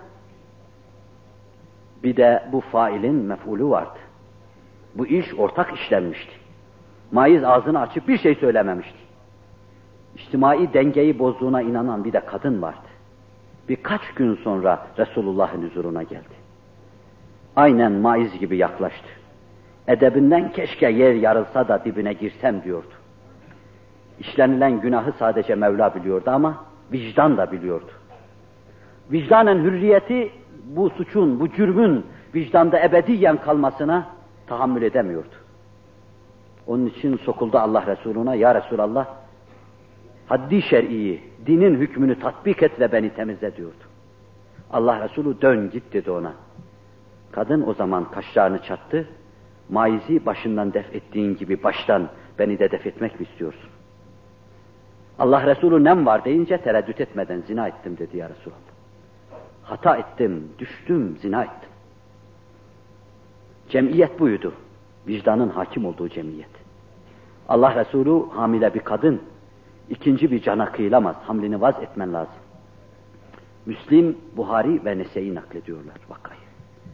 bir de bu failin mef'ulü vardı. Bu iş ortak işlenmişti. Maiz ağzını açıp bir şey söylememişti. İçtimai dengeyi bozduğuna inanan bir de kadın vardı. Birkaç gün sonra Resulullah'ın huzuruna geldi. Aynen Maiz gibi yaklaştı. Edebinden keşke yer yarılsa da dibine girsem diyordu. İşlenilen günahı sadece Mevla biliyordu ama vicdan da biliyordu. Vicdanen hürriyeti bu suçun, bu cürmün vicdanda ebediyen kalmasına tahammül edemiyordu. Onun için sokuldu Allah Resulü'ne, ya Resulallah, haddi şer'iyi, dinin hükmünü tatbik et ve beni temizle diyordu. Allah Resulü dön git dedi ona. Kadın o zaman kaşlarını çattı, Maiz'i başından def ettiğin gibi baştan beni de def etmek mi istiyorsun? Allah Resulü nem var deyince tereddüt etmeden zina ettim dedi ya Resulallah. Hata ettim, düştüm, zina ettim. Cemiyet buydu. Vicdanın hakim olduğu cemiyet. Allah Resulü hamile bir kadın, ikinci bir cana kıyılamaz, hamlini vaz etmen lazım. Müslim, Buhari ve Nese'yi naklediyorlar vakayı.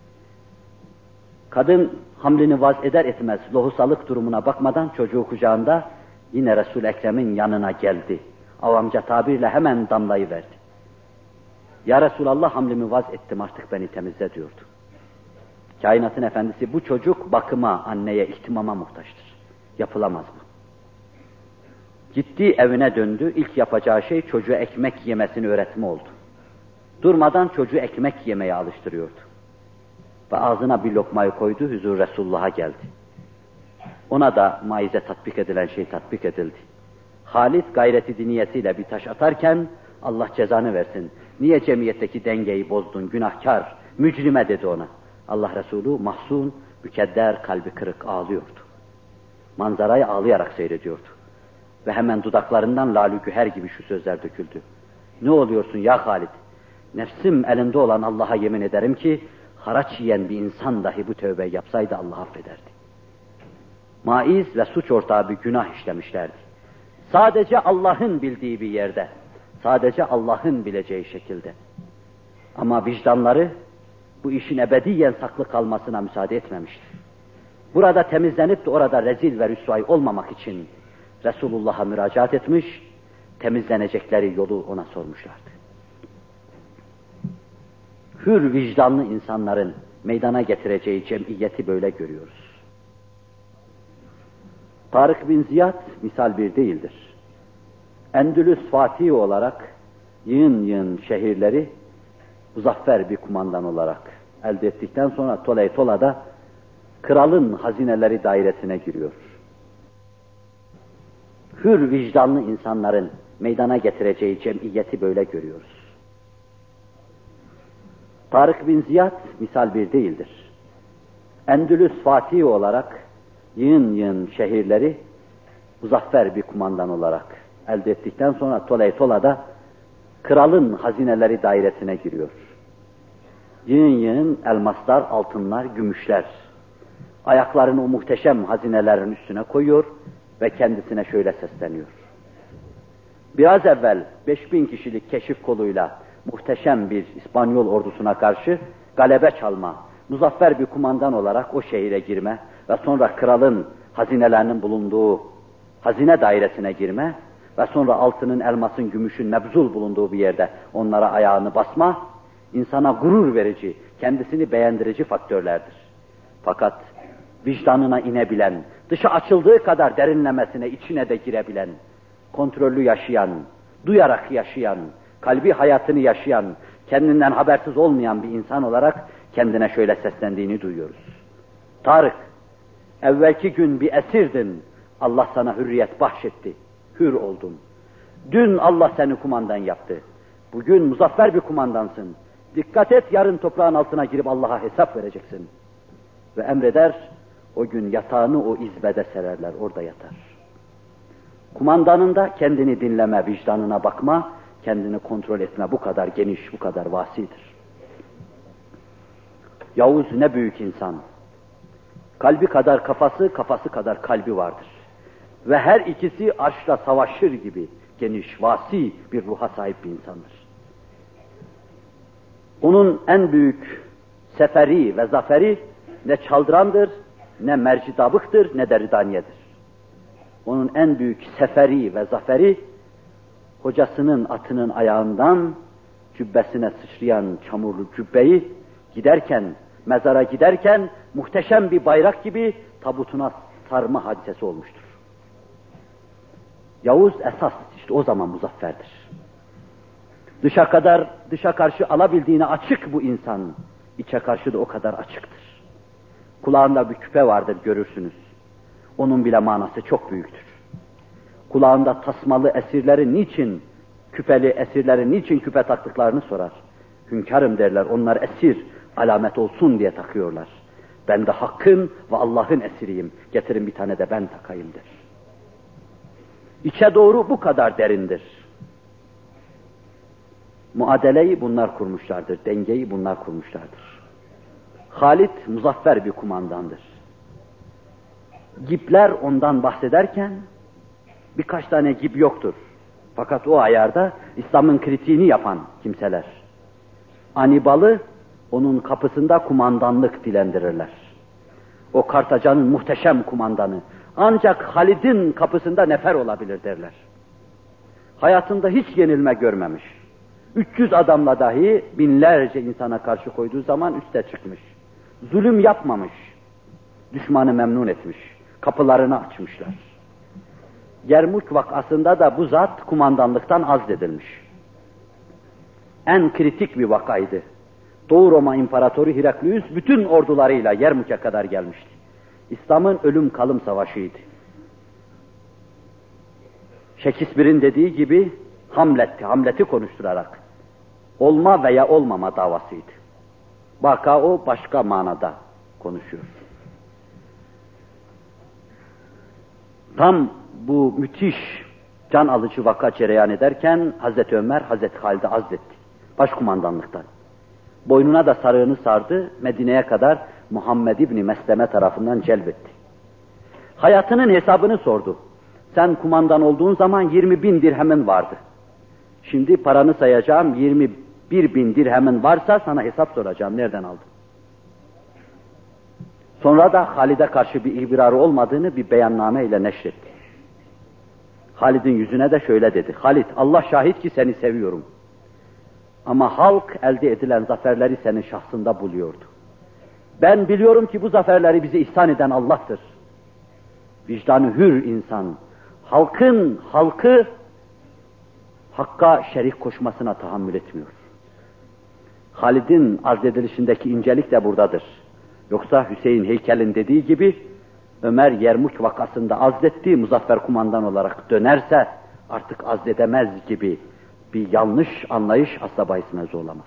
Kadın hamlini vaz eder etmez, lohusalık durumuna bakmadan çocuğu kucağında yine Resul-i Ekrem'in yanına geldi. Avamca tabirle hemen damlayı verdi. Ya Resulallah, hamlimi vaz ettim, artık beni temizle diyordu. Kainatın efendisi, bu çocuk bakıma, anneye, ihtimama muhtaçtır. Yapılamaz mı? Gitti, evine döndü. İlk yapacağı şey çocuğa ekmek yemesini öğretme oldu. Durmadan çocuğu ekmek yemeye alıştırıyordu. Ve ağzına bir lokmayı koydu, huzur Resulullah'a geldi. Ona da Maiz'e tatbik edilen şey tatbik edildi. Halis gayreti diniyetiyle bir taş atarken, Allah cezanı versin, niye cemiyetteki dengeyi bozdun, günahkar, mücrime dedi ona. Allah Resulü mahzun, mükedder, kalbi kırık ağlıyordu. Manzarayı ağlayarak seyrediyordu. Ve hemen dudaklarından lalü güher gibi şu sözler döküldü. Ne oluyorsun ya Halid? Nefsim elinde olan Allah'a yemin ederim ki, haraç yiyen bir insan dahi bu tövbeyi yapsaydı Allah affederdi. Maiz ve suç ortağı bir günah işlemişlerdi. Sadece Allah'ın bildiği bir yerde, sadece Allah'ın bileceği şekilde. Ama vicdanları bu işin ebediyen saklı kalmasına müsaade etmemişti. Burada temizlenip de orada rezil ve rüsvay olmamak için Resulullah'a müracaat etmiş, temizlenecekleri yolu ona sormuşlardı. Hür vicdanlı insanların meydana getireceği cemiyeti böyle görüyoruz. Tarık bin Ziyad misal bir değildir. Endülüs Fatihi olarak yığın yığın şehirleri muzaffer bir kumandan olarak elde ettikten sonra Tolay Tola'da kralın hazineleri dairesine giriyor. Hür vicdanlı insanların meydana getireceği cemiyeti böyle görüyoruz. Tarık bin Ziyad misal bir değildir. Endülüs Fatihi olarak yığın yığın şehirleri muzaffer bir kumandan olarak elde ettikten sonra Tolay Tola'da kralın hazineleri dairesine giriyor. Yığın yığın elmaslar, altınlar, gümüşler. Ayaklarını o muhteşem hazinelerin üstüne koyuyor ve kendisine şöyle sesleniyor. Biraz evvel beş bin kişilik keşif koluyla muhteşem bir İspanyol ordusuna karşı galebe çalma, muzaffer bir kumandan olarak o şehire girme ve sonra kralın hazinelerinin bulunduğu hazine dairesine girme ve sonra altının, elmasın, gümüşün mebzul bulunduğu bir yerde onlara ayağını basma, insana gurur verici, kendisini beğendirici faktörlerdir. Fakat vicdanına inebilen, dışa açıldığı kadar derinlemesine, içine de girebilen, kontrollü yaşayan, duyarak yaşayan, kalbi hayatını yaşayan, kendinden habersiz olmayan bir insan olarak kendine şöyle seslendiğini duyuyoruz. Tarık, evvelki gün bir esirdin, Allah sana hürriyet bahşetti, hür oldun. Dün Allah seni kumandan yaptı, bugün muzaffer bir kumandansın, Dikkat et, yarın toprağın altına girip Allah'a hesap vereceksin. Ve emreder, o gün yatağını o izbede sererler, orada yatar. Kumandanın da kendini dinleme, vicdanına bakma, kendini kontrol etme bu kadar geniş, bu kadar vasidir. Yavuz ne büyük insan. Kalbi kadar kafası, kafası kadar kalbi vardır. Ve her ikisi arşla savaşır gibi geniş, vasi bir ruha sahip bir insandır. Onun en büyük seferi ve zaferi ne çaldırandır, ne mercidabıktır, ne de ridaniyedir. Onun en büyük seferi ve zaferi, hocasının atının ayağından cübbesine sıçrayan çamurlu cübbeyi giderken, mezara giderken muhteşem bir bayrak gibi tabutuna sarma hadisesi olmuştur. Yavuz esas işte o zaman muzafferdir. Dışa kadar, dışa karşı alabildiğine açık bu insan, içe karşı da o kadar açıktır. Kulağında bir küpe vardır, görürsünüz. Onun bile manası çok büyüktür. Kulağında tasmalı esirleri niçin, küpeli esirleri niçin küpe taktıklarını sorar. Hünkârım derler, onlar esir, alamet olsun diye takıyorlar. Ben de Hakk'ın ve Allah'ın esiriyim, getirin bir tane de ben takayım der. İçe doğru bu kadar derindir. Muadeleyi bunlar kurmuşlardır, dengeyi bunlar kurmuşlardır. Halit muzaffer bir kumandandır. Gipler ondan bahsederken birkaç tane gip yoktur. Fakat o ayarda İslam'ın kritiğini yapan kimseler. Anibal'ı onun kapısında kumandanlık dilendirirler. O Kartacan'ın muhteşem kumandanı. Ancak Halid'in kapısında nefer olabilir derler. Hayatında hiç yenilme görmemiş. üç yüz adamla dahi binlerce insana karşı koyduğu zaman üste çıkmış. Zulüm yapmamış. Düşmanı memnun etmiş. Kapılarını açmışlar. Yermuk vakasında da bu zat kumandanlıktan azledilmiş. En kritik bir vakaydı. Doğu Roma İmparatoru Heraklius bütün ordularıyla Yermuk'a kadar gelmişti. İslam'ın ölüm kalım savaşıydı. Shakespeare'in dediği gibi Hamlet'ti, Hamlet'i konuşturarak olma veya olmama davasıydı. Vaka o başka manada konuşuyor. Tam bu müthiş can alıcı vaka cereyan ederken Hazreti Ömer, Hazreti Halid'i azletti. Başkumandanlıktan. Boynuna da sarığını sardı, Medine'ye kadar Muhammed İbni Mesleme tarafından celbetti. Hayatının hesabını sordu. Sen kumandan olduğun zaman yirmi bin dirhemin vardı. Şimdi paranı sayacağım, yirmi bir bin dirhemin varsa sana hesap soracağım, nereden aldın? Sonra da Halid'e karşı bir ibirarı olmadığını bir beyanname ile neşretti. Halid'in yüzüne de şöyle dedi. Halid, Allah şahit ki seni seviyorum. Ama halk elde edilen zaferleri senin şahsında buluyordu. Ben biliyorum ki bu zaferleri bize ihsan eden Allah'tır. Vicdanı hür insan, halkın halkı Hakk'a şerik koşmasına tahammül etmiyor. Halid'in azledilişindeki incelik de buradadır. Yoksa Hüseyin Heykel'in dediği gibi Ömer Yermuk vakasında azletti, muzaffer kumandan olarak dönerse artık azledemez gibi bir yanlış anlayış asla bahisine zorlamaz.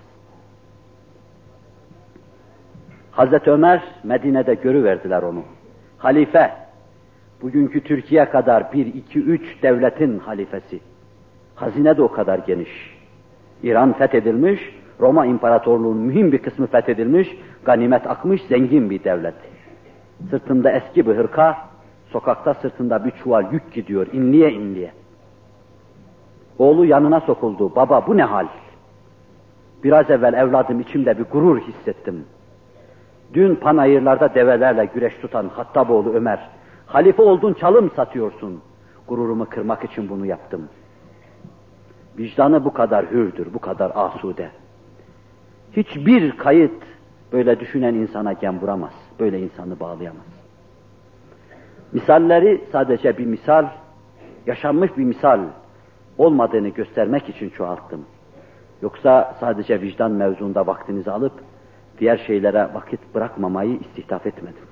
Hazreti Ömer Medine'de görüverdiler onu. Halife, bugünkü Türkiye kadar bir, iki, üç devletin halifesi. Hazine de o kadar geniş. İran fethedilmiş, Roma İmparatorluğu'nun mühim bir kısmı fethedilmiş, ganimet akmış, zengin bir devlet. Sırtında eski bir hırka, sokakta sırtında bir çuval yük gidiyor, inliye inliye. Oğlu yanına sokuldu, baba bu ne hal? Biraz evvel evladım içimde bir gurur hissettim. Dün panayırlarda develerle güreş tutan Hattaboğlu Ömer, halife oldun çalım satıyorsun. Gururumu kırmak için bunu yaptım. Vicdanı bu kadar hürdür, bu kadar asude. Hiçbir kayıt böyle düşünen insana gem vuramaz, böyle insanı bağlayamaz. Misalleri sadece bir misal, yaşanmış bir misal olmadığını göstermek için çoğalttım. Yoksa sadece vicdan mevzuunda vaktinizi alıp diğer şeylere vakit bırakmamayı istihdaf etmedim.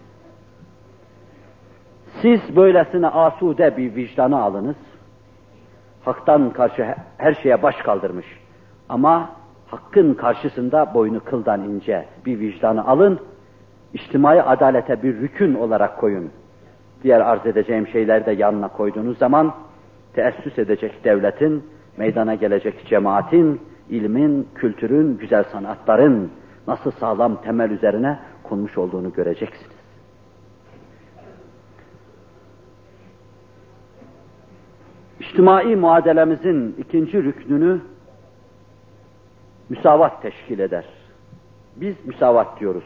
Siz böylesine asude bir vicdanı alınız, haktan karşı her şeye baş kaldırmış ama Hakkın karşısında boynu kıldan ince bir vicdanı alın, içtimai adalete bir rükün olarak koyun. Diğer arz edeceğim şeyleri de yanına koyduğunuz zaman, teessüs edecek devletin, meydana gelecek cemaatin, ilmin, kültürün, güzel sanatların nasıl sağlam temel üzerine konmuş olduğunu göreceksiniz. İçtimai muadelemizin ikinci rüknünü müsavat teşkil eder. Biz müsavat diyoruz.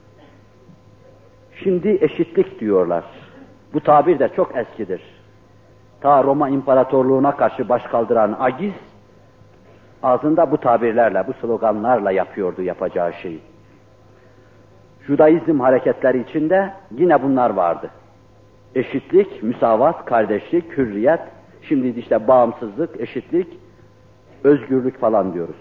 Şimdi eşitlik diyorlar. Bu tabir de çok eskidir. Ta Roma İmparatorluğu'na karşı baş kaldıran aciz, ağzında bu tabirlerle, bu sloganlarla yapıyordu yapacağı şeyi. Judaizm hareketleri içinde yine bunlar vardı. Eşitlik, müsavat, kardeşlik, hürriyet, şimdi işte bağımsızlık, eşitlik, özgürlük falan diyoruz.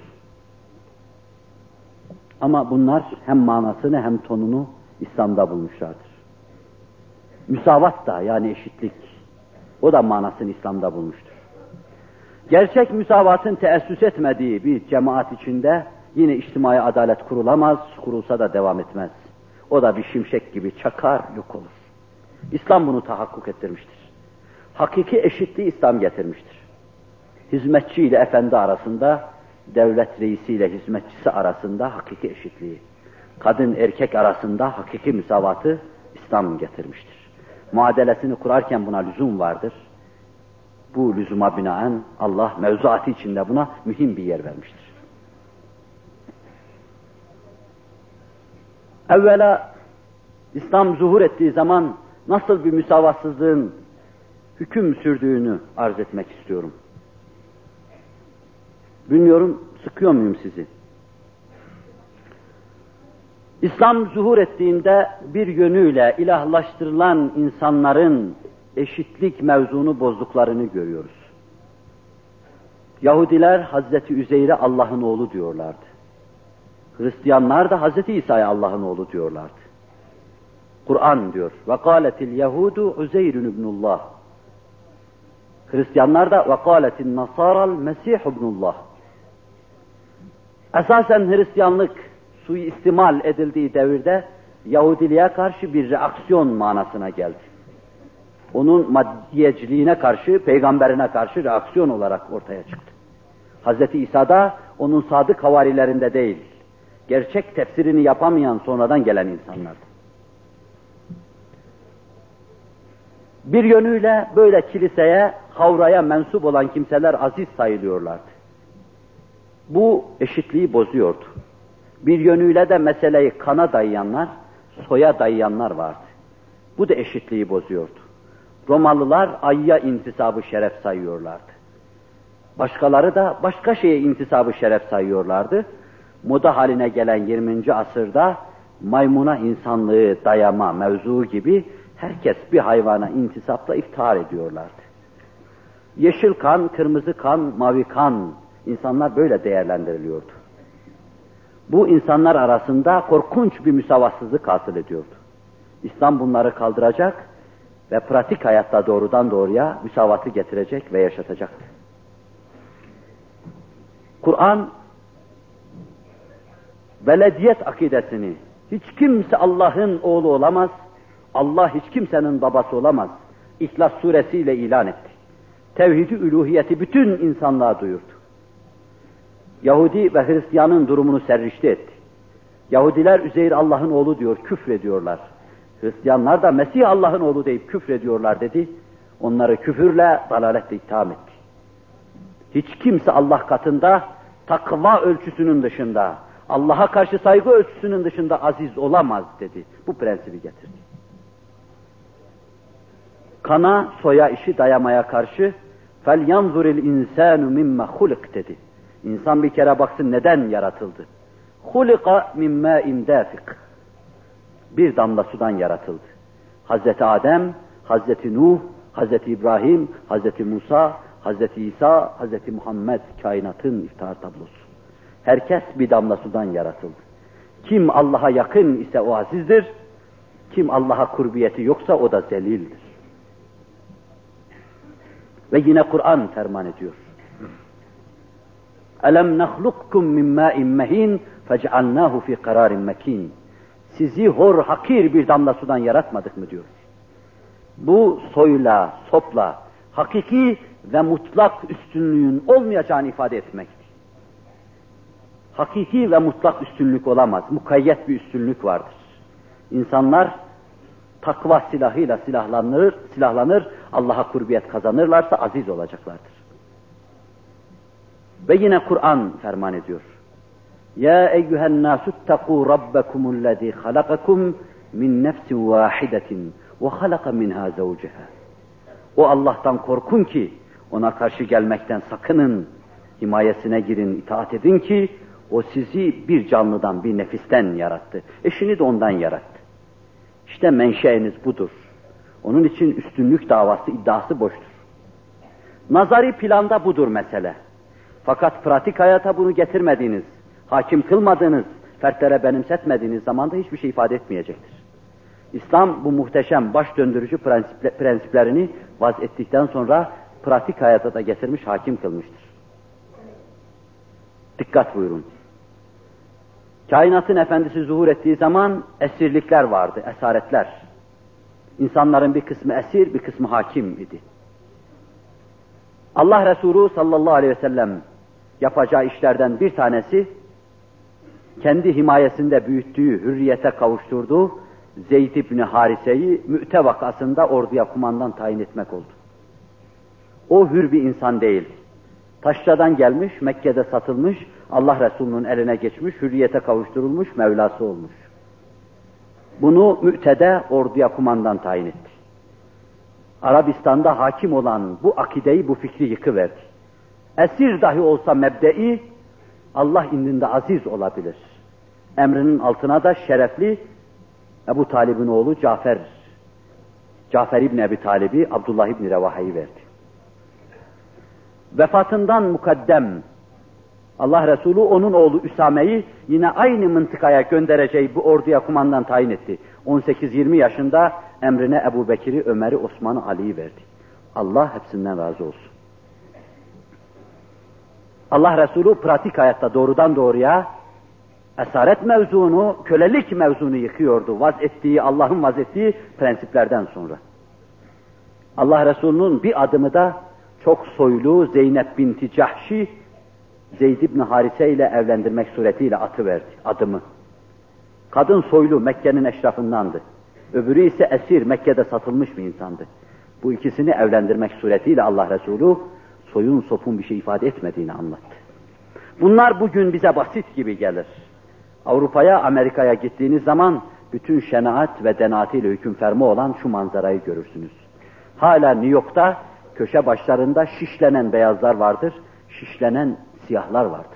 Ama bunlar hem manasını hem tonunu İslam'da bulmuşlardır. Müsavat da yani eşitlik, o da manasını İslam'da bulmuştur. Gerçek müsavatın teessüs etmediği bir cemaat içinde yine içtimai adalet kurulamaz, kurulsa da devam etmez. O da bir şimşek gibi çakar, yok olur. İslam bunu tahakkuk ettirmiştir. Hakiki eşitliği İslam getirmiştir. Hizmetçi ile efendi arasında, devlet reisi ile hizmetçisi arasında hakiki eşitliği, kadın erkek arasında hakiki müsavatı İslam getirmiştir. Muadelesini kurarken buna lüzum vardır. Bu lüzuma binaen Allah mevzuatı içinde buna mühim bir yer vermiştir. Evvela İslam zuhur ettiği zaman nasıl bir müsavatsızlığın hüküm sürdüğünü arz etmek istiyorum. Bilmiyorum, sıkıyor muyum sizi? İslam zuhur ettiğinde bir yönüyle ilahlaştırılan insanların eşitlik mevzunu bozduklarını görüyoruz. Yahudiler Hazreti Üzeyr'e Allah'ın oğlu diyorlardı. Hristiyanlar da Hazreti İsa'ya Allah'ın oğlu diyorlardı. Kur'an diyor, وَقَالَتِ الْيَهُودُ عُزَيْرٌ اِبْنُ اللّٰهِ Hristiyanlar da وَقَالَتِ النَّصَارَ الْمَسِيحُ اِبْنُ اللّٰهِ Esasen Hristiyanlık suistimal edildiği devirde Yahudiliğe karşı bir reaksiyon manasına geldi. Onun maddiyeciliğine karşı, peygamberine karşı reaksiyon olarak ortaya çıktı. Hazreti İsa da onun sadık havarilerinde değil, gerçek tefsirini yapamayan sonradan gelen insanlardı. Bir yönüyle böyle kiliseye, havraya mensup olan kimseler aziz sayılıyorlardı. Bu eşitliği bozuyordu. Bir yönüyle de meseleyi kana dayayanlar, soya dayayanlar vardı. Bu da eşitliği bozuyordu. Romalılar ayya intisabı şeref sayıyorlardı. Başkaları da başka şeye intisabı şeref sayıyorlardı. Moda haline gelen yirminci asırda maymuna insanlığı dayama mevzuu gibi herkes bir hayvana intisapla iftihar ediyorlardı. Yeşil kan, kırmızı kan, mavi kan, insanlar böyle değerlendiriliyordu. Bu insanlar arasında korkunç bir müsavatsızlık hasıl ediyordu. İslam bunları kaldıracak ve pratik hayatta doğrudan doğruya müsavatı getirecek ve yaşatacaktı. Kur'an, velediyet akidesini, hiç kimse Allah'ın oğlu olamaz, Allah hiç kimsenin babası olamaz, İhlas suresiyle ilan etti. Tevhid-i üluhiyeti bütün insanlığa duyurdu. Yahudi ve Hristiyanın durumunu serrişte etti. Yahudiler Üzeyr Allah'ın oğlu diyor, küfrediyorlar. Hristiyanlar da Mesih Allah'ın oğlu deyip küfrediyorlar dedi. Onları küfürle, dalaletle itham etti. Hiç kimse Allah katında takva ölçüsünün dışında, Allah'a karşı saygı ölçüsünün dışında aziz olamaz dedi. Bu prensibi getirdi. Kana, soya işi dayamaya karşı فَلْيَنْظُرِ الْاِنْسَانُ مِمَّ خُلِقْ dedi. İnsan bir kere baksın neden yaratıldı. خُلِقَ مِنْ مَاءٍ دَافِقٍ Bir damla sudan yaratıldı. Hazreti Adem, Hazreti Nuh, Hazreti İbrahim, Hazreti Musa, Hazreti İsa, Hazreti Muhammed kainatın iftihar tablosu. Herkes bir damla sudan yaratıldı. Kim Allah'a yakın ise o azizdir, kim Allah'a kurbiyeti yoksa o da zelildir. Ve yine Kur'an ferman ediyor. Elem nahlukkum min ma'in mehin fec'alnahu fi kararin mekin. Sizi hor, hakir bir damla sudan yaratmadık mı diyor. Bu soyla, sopla, hakiki ve mutlak üstünlüğün olmayacağını ifade etmektir. Hakiki ve mutlak üstünlük olamaz, mukayyet bir üstünlük vardır. İnsanlar takva silahıyla silahlanır, silahlanır, Allah'a kurbiyet kazanırlarsa aziz olacaklardır. Ve yine Kur'an ferman ediyor. Ya eyyühen nâsuttakû rabbekumullezî halakakum min nefsin vâhidetin ve halaka minhâ zevceha. O Allah'tan korkun ki, ona karşı gelmekten sakının, himayesine girin, itaat edin ki, o sizi bir canlıdan, bir nefisten yarattı. Eşini de ondan yarattı. İşte menşeiniz budur. Onun için üstünlük davası, iddiası boştur. Nazari planda budur mesele. Fakat pratik hayata bunu getirmediğiniz, hakim kılmadığınız, fertlere benimsetmediğiniz zaman da hiçbir şey ifade etmeyecektir. İslam bu muhteşem baş döndürücü prensiplerini vaz ettikten sonra pratik hayata da getirmiş, hakim kılmıştır. Dikkat buyurun. Kainatın efendisi zuhur ettiği zaman esirlikler vardı, esaretler. İnsanların bir kısmı esir, bir kısmı hakim idi. Allah Resulü sallallahu aleyhi ve sellem yapacağı işlerden bir tanesi, kendi himayesinde büyüttüğü, hürriyete kavuşturduğu Zeyd İbni Harise'yi Mü'te vakasında orduya kumandan tayin etmek oldu. O hür bir insan değil. Taşra'dan gelmiş, Mekke'de satılmış, Allah Resulü'nün eline geçmiş, hürriyete kavuşturulmuş, Mevlası olmuş. Bunu Mü'te'de orduya kumandan tayin etti. Arabistan'da hakim olan bu akideyi, bu fikri yıkıverdi. Esir dahi olsa mebdei, Allah indinde aziz olabilir. Emrinin altına da şerefli Ebu Talib'in oğlu Cafer, Cafer İbni Ebi Talib'i, Abdullah İbni Revaha'yı verdi. Vefatından mukaddem Allah Resulü onun oğlu Üsame'yi yine aynı mıntıkaya göndereceği bu orduya kumandan tayin etti. on sekiz yirmi yaşında emrine Ebu Bekir'i, Ömer'i, Osman'ı, Ali'yi verdi. Allah hepsinden razı olsun. Allah Resulü pratik hayatta doğrudan doğruya esaret mevzunu, kölelik mevzunu yıkıyordu. Vaz ettiği, Allah'ın vaz ettiği prensiplerden sonra. Allah Resulü'nün bir adımı da çok soylu Zeynep binti Cahşi, Zeyd İbni Harise ile evlendirmek suretiyle atıverdi adımı. Kadın soylu, Mekke'nin eşrafındandı. Öbürü ise esir, Mekke'de satılmış bir insandı. Bu ikisini evlendirmek suretiyle Allah Resulü soyun sopun bir şey ifade etmediğini anlattı. Bunlar bugün bize basit gibi gelir. Avrupa'ya, Amerika'ya gittiğiniz zaman bütün şenaat ve denaatiyle hüküm ferma olan şu manzarayı görürsünüz. Hala New York'ta köşe başlarında şişlenen beyazlar vardır, şişlenen siyahlar vardır.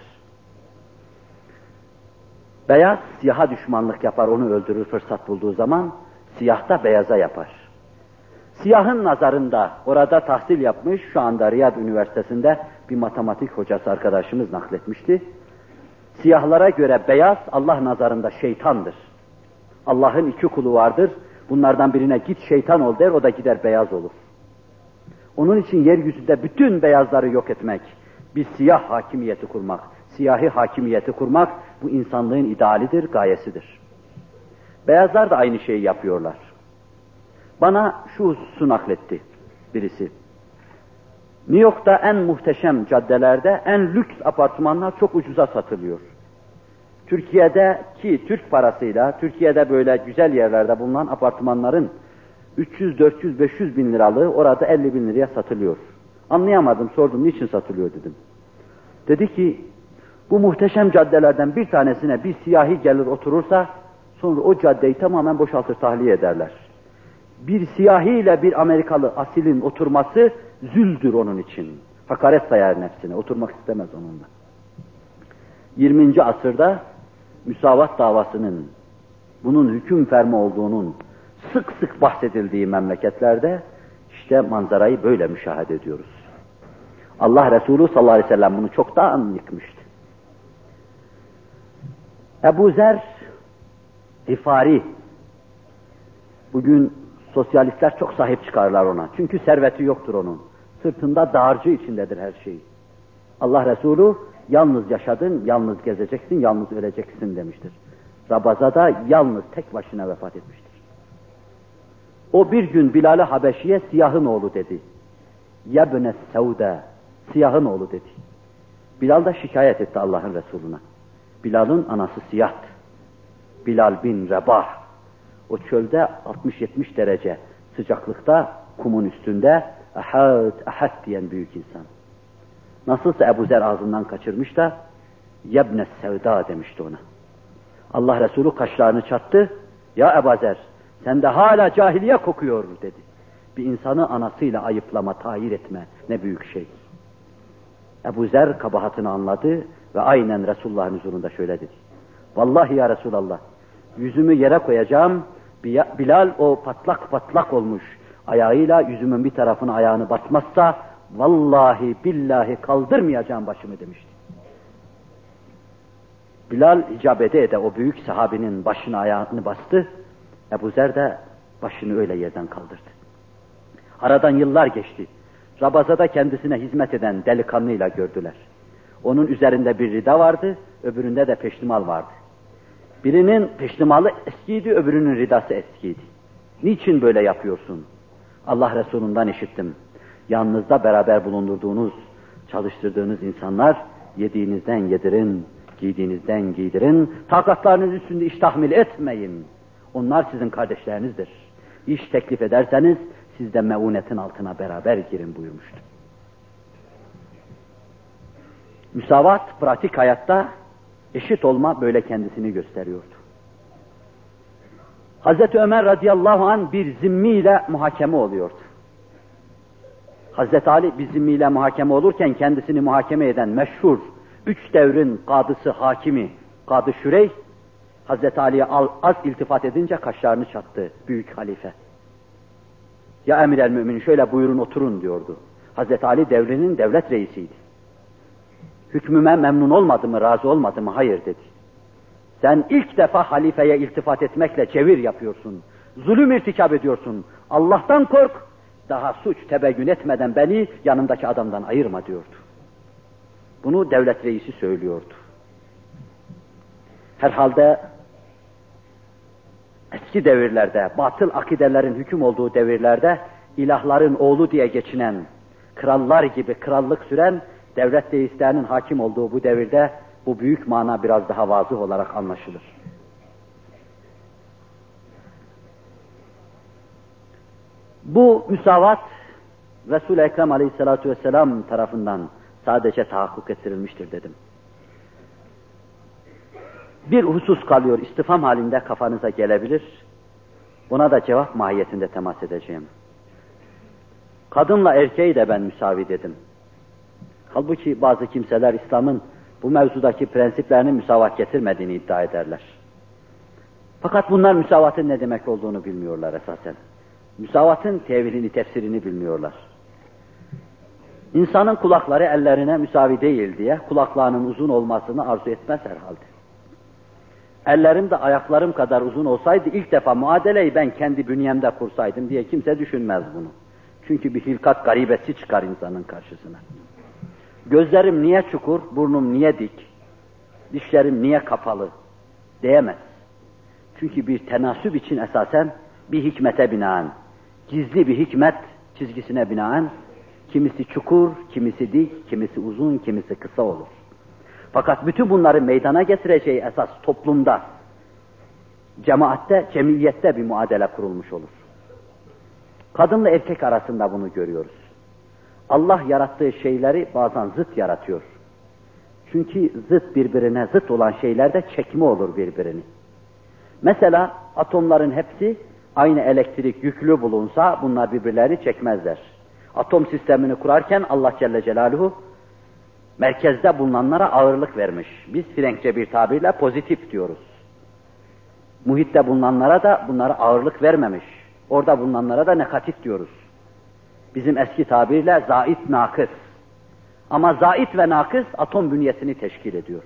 Beyaz siyaha düşmanlık yapar, onu öldürür fırsat bulduğu zaman, siyah da beyaza yapar. Siyahın nazarında orada tahsil yapmış, şu anda Riyad Üniversitesi'nde bir matematik hocası arkadaşımız nakletmişti. Siyahlara göre beyaz Allah nazarında şeytandır. Allah'ın iki kulu vardır, bunlardan birine git şeytan ol der, o da gider beyaz olur. Onun için yeryüzünde bütün beyazları yok etmek, bir siyah hakimiyeti kurmak, siyahi hakimiyeti kurmak, bu insanlığın idealidir, gayesidir. Beyazlar da aynı şeyi yapıyorlar. Bana şu hususu nakletti birisi. New York'ta en muhteşem caddelerde en lüks apartmanlar çok ucuza satılıyor. Türkiye'deki Türk parasıyla, Türkiye'de böyle güzel yerlerde bulunan apartmanların üç yüz, dört yüz, beş yüz bin liralığı orada elli bin liraya satılıyor. Anlayamadım, sordum niçin satılıyor dedim. Dedi ki, bu muhteşem caddelerden bir tanesine bir siyahi gelir oturursa, sonra o caddeyi tamamen boşaltır, tahliye ederler. Bir siyahi ile bir Amerikalı asilin oturması züldür onun için. Hakaret sayar nefsine, oturmak istemez onunla. yirminci asırda müsavat davasının, bunun hüküm ferma olduğunun sık sık bahsedildiği memleketlerde işte manzarayı böyle müşahede ediyoruz. Allah Resulü sallallahu aleyhi ve sellem bunu çoktan yıkmıştı. Ebu Zer Gıfari, bugün sosyalistler çok sahip çıkarlar ona. Çünkü serveti yoktur onun. Sırtında dağarcığı içindedir her şey. Allah Resulü Yalnız yaşadın, yalnız gezeceksin, yalnız öleceksin demiştir. Rabazada yalnız tek başına vefat etmiştir. O bir gün Bilal-i Habeşi'ye siyahın oğlu dedi. Yebne Sevde, siyahın oğlu dedi. Bilal da şikayet etti Allah'ın Resulüne. Bilal'ın anası siyahtı. Bilal bin Rebah, o çölde altmış yetmiş derece sıcaklıkta, kumun üstünde ahad ahad diyen büyük insan. Nasılsa Ebu Zer ağzından kaçırmış da Yebne Sevda demişti ona. Allah Resulü kaşlarını çattı. Ya Ebu Zer, sende hala cahiliye kokuyor dedi. Bir insanı anasıyla ayıplama, tahir etme ne büyük şey. Ebu Zer kabahatini anladı ve aynen Resulullah'ın huzurunda şöyle dedi. Vallahi ya Resulallah, yüzümü yere koyacağım, Bilal o patlak patlak olmuş ayağıyla yüzümün bir tarafını ayağını basmazsa vallahi billahi kaldırmayacağım başımı demişti. Bilal icap ede ede o büyük sahabinin başına ayağını bastı. Ebu Zer de başını öyle yerden kaldırdı. Aradan yıllar geçti. Rabazada kendisine hizmet eden delikanlıyla gördüler. Onun üzerinde bir rida vardı, öbüründe de peştimal vardı. Birinin peştimalı eskiydi, öbürünün ridası eskiydi. Niçin böyle yapıyorsun? Allah Resulü'nden işittim. Yanınızda beraber bulundurduğunuz, çalıştırdığınız insanlar yediğinizden yedirin, giydiğinizden giydirin, takatlarınız üstünde iş tahmil etmeyin. Onlar sizin kardeşlerinizdir. İş teklif ederseniz siz de meunetin altına beraber girin buyurmuştu. Müsavat, pratik hayatta eşit olma böyle kendisini gösteriyordu. Hazreti Ömer radıyallahu anh bir zimmiyle muhakeme oluyordu. Hazreti Ali bir zimmiyle muhakeme olurken kendisini muhakeme eden meşhur üç devrin kadısı, hakimi, Kadı Şüreyh, Hazreti Ali'ye az iltifat edince kaşlarını çattı büyük halife. Ya emir el müminin şöyle buyurun oturun diyordu. Hazreti Ali devrinin devlet reisiydi. Hükmüme memnun olmadı mı, razı olmadı mı? Hayır dedi. Sen ilk defa halifeye iltifat etmekle çevir yapıyorsun. Zulüm irtikap ediyorsun. Allah'tan kork, daha suç tebeyyün etmeden beni yanındaki adamdan ayırma diyordu. Bunu devlet reisi söylüyordu. Herhalde eski devirlerde, batıl akidelerin hüküm olduğu devirlerde, ilahların oğlu diye geçinen, krallar gibi krallık süren, devlet reislerinin hakim olduğu bu devirde, bu büyük mana biraz daha vazıh olarak anlaşılır. Bu müsavat, Resul-i Ekrem aleyhissalatu vesselam tarafından sadece tahakkuk ettirilmiştir dedim. Bir husus kalıyor, istifham halinde kafanıza gelebilir. Buna da cevap mahiyetinde temas edeceğim. Kadınla erkeği de ben müsavi dedim. Halbuki bazı kimseler İslam'ın bu mevzudaki prensiplerinin müsavat getirmediğini iddia ederler. Fakat bunlar müsavatın ne demek olduğunu bilmiyorlar esasen. Müsavatın tevilini, tefsirini bilmiyorlar. İnsanın kulakları ellerine müsavi değil diye kulaklarının uzun olmasını arzu etmez herhalde. Ellerim de ayaklarım kadar uzun olsaydı ilk defa muadeleyi ben kendi bünyemde kursaydım diye kimse düşünmez bunu. Çünkü bir hilkat garibesi çıkar insanın karşısına. Gözlerim niye çukur, burnum niye dik, dişlerim niye kapalı diyemez. Çünkü bir tenasüp için esasen bir hikmete binaen, gizli bir hikmet çizgisine binaen, kimisi çukur, kimisi dik, kimisi uzun, kimisi kısa olur. Fakat bütün bunları meydana getireceği esas toplumda, cemaatte, cemiyette bir muadele kurulmuş olur. Kadınla erkek arasında bunu görüyoruz. Allah yarattığı şeyleri bazen zıt yaratıyor. Çünkü zıt birbirine zıt olan şeylerde çekme olur birbirini. Mesela atomların hepsi aynı elektrik yüklü bulunsa bunlar birbirlerini çekmezler. Atom sistemini kurarken Allah Celle Celaluhu merkezde bulunanlara ağırlık vermiş. Biz Frenkçe bir tabirle pozitif diyoruz. Muhitte bulunanlara da bunlara ağırlık vermemiş. Orada bulunanlara da negatif diyoruz. Bizim eski tabirle zait nakıs. Ama zait ve nakıs atom bünyesini teşkil ediyor.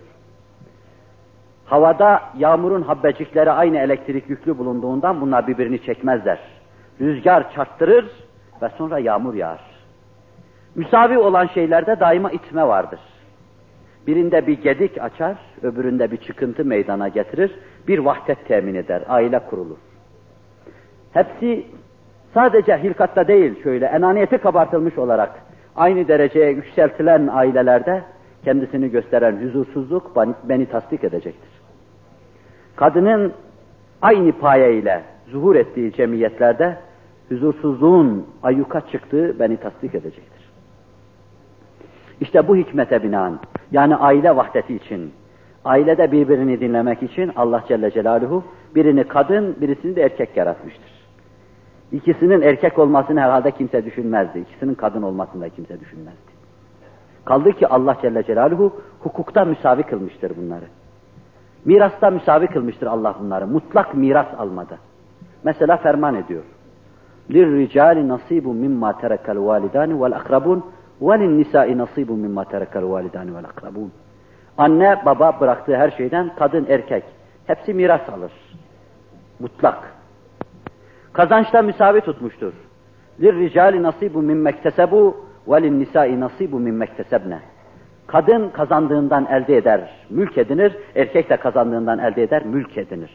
Havada yağmurun habbecikleri aynı elektrik yüklü bulunduğundan bunlar birbirini çekmezler. Rüzgar çarptırır ve sonra yağmur yağar. Müsavi olan şeylerde daima itme vardır. Birinde bir gedik açar, öbüründe bir çıkıntı meydana getirir, bir vahdet temin eder, aile kurulur. Hepsi sadece hilkatta değil, şöyle enaniyeti kabartılmış olarak aynı dereceye yükseltilen ailelerde kendisini gösteren huzursuzluk beni tasdik edecektir. Kadının aynı paye ile zuhur ettiği cemiyetlerde huzursuzluğun ayyuka çıktığı beni tasdik edecektir. İşte bu hikmete binaen, yani aile vahdeti için, ailede birbirini dinlemek için Allah Celle Celaluhu birini kadın, birisini de erkek yaratmıştır. İkisinin erkek olmasını herhalde kimse düşünmezdi. İkisinin kadın olmasını da kimse düşünmezdi. Kaldı ki Allah Celle Celaluhu hukukta müsavi kılmıştır bunları. Mirasta müsavi kılmıştır Allah bunları. Mutlak miras almada. Mesela ferman ediyor. لِلْرِجَالِ نَصِيبٌ مِمَّا تَرَكَ الْوَالِدَانِ وَالْاَقْرَبُونَ وَلِلنِّسَاءِ نَصِيبٌ مِمَّا تَرَكَ الْوَالِدَانِ وَالْاَقْرَبُونَ. Anne, baba bıraktığı her şeyden kadın, erkek hepsi miras alır. Mutlak. Kazançta müsavi tutmuştur. لِلْرِجَالِ نَصِيبٌ مِمَّا اكْتَسَبُوا وَلِلنِّسَاءِ نَصِيبٌ مِمَّا اكْتَسَبْنَ. Kadın kazandığından elde eder, mülk edinir. Erkek de kazandığından elde eder, mülk edinir.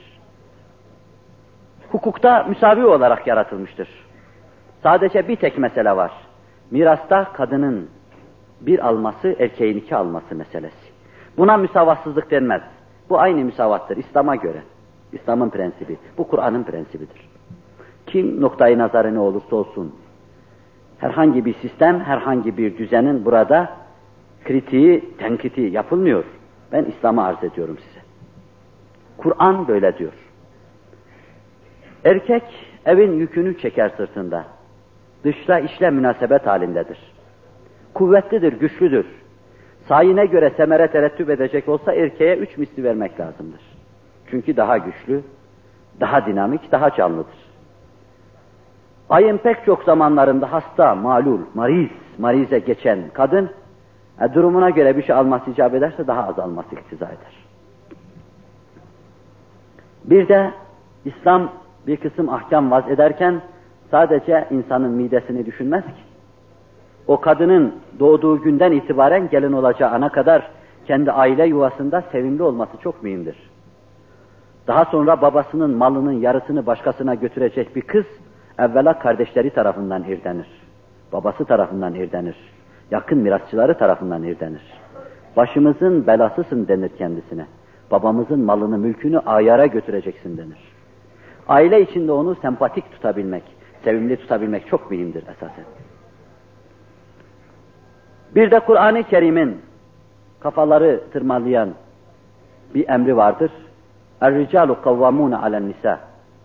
Hukukta müsavi olarak yaratılmıştır. Sadece bir tek mesele var. Mirasta kadının bir alması, erkeğin iki alması meselesi. Buna müsavatsızlık denmez. Bu aynı müsavattır İslam'a göre. İslam'ın prensibi. Bu Kur'an'ın prensibidir. Kim noktayı nazarı ne olursa olsun, herhangi bir sistem, herhangi bir düzenin burada kritiği, tenkiti yapılmıyor. Ben İslam'ı arz ediyorum size. Kur'an böyle diyor. Erkek evin yükünü çeker sırtında. Dışla işle münasebet halindedir. Kuvvetlidir, güçlüdür. Sayine göre semere terettüp edecek olsa erkeğe üç misli vermek lazımdır. Çünkü daha güçlü, daha dinamik, daha canlıdır. Ayın pek çok zamanlarında hasta, malul, mariz, marize geçen kadın, e, durumuna göre bir şey alması icap ederse daha az alması iktiza eder. Bir de İslam bir kısım ahkam vaz ederken sadece insanın midesini düşünmez ki. O kadının doğduğu günden itibaren gelin olacağı ana kadar kendi aile yuvasında sevimli olması çok mühimdir. Daha sonra babasının malının yarısını başkasına götürecek bir kız, evvela kardeşleri tarafından irdenir. Babası tarafından irdenir. Yakın mirasçıları tarafından irdenir. Başımızın belasısın denir kendisine. Babamızın malını, mülkünü ayara götüreceksin denir. Aile içinde onu sempatik tutabilmek, sevimli tutabilmek çok mühimdir esasen. Bir de Kur'an-ı Kerim'in kafaları tırmalayan bir emri vardır. Er-ricalu kavvamûne alen-nisâ.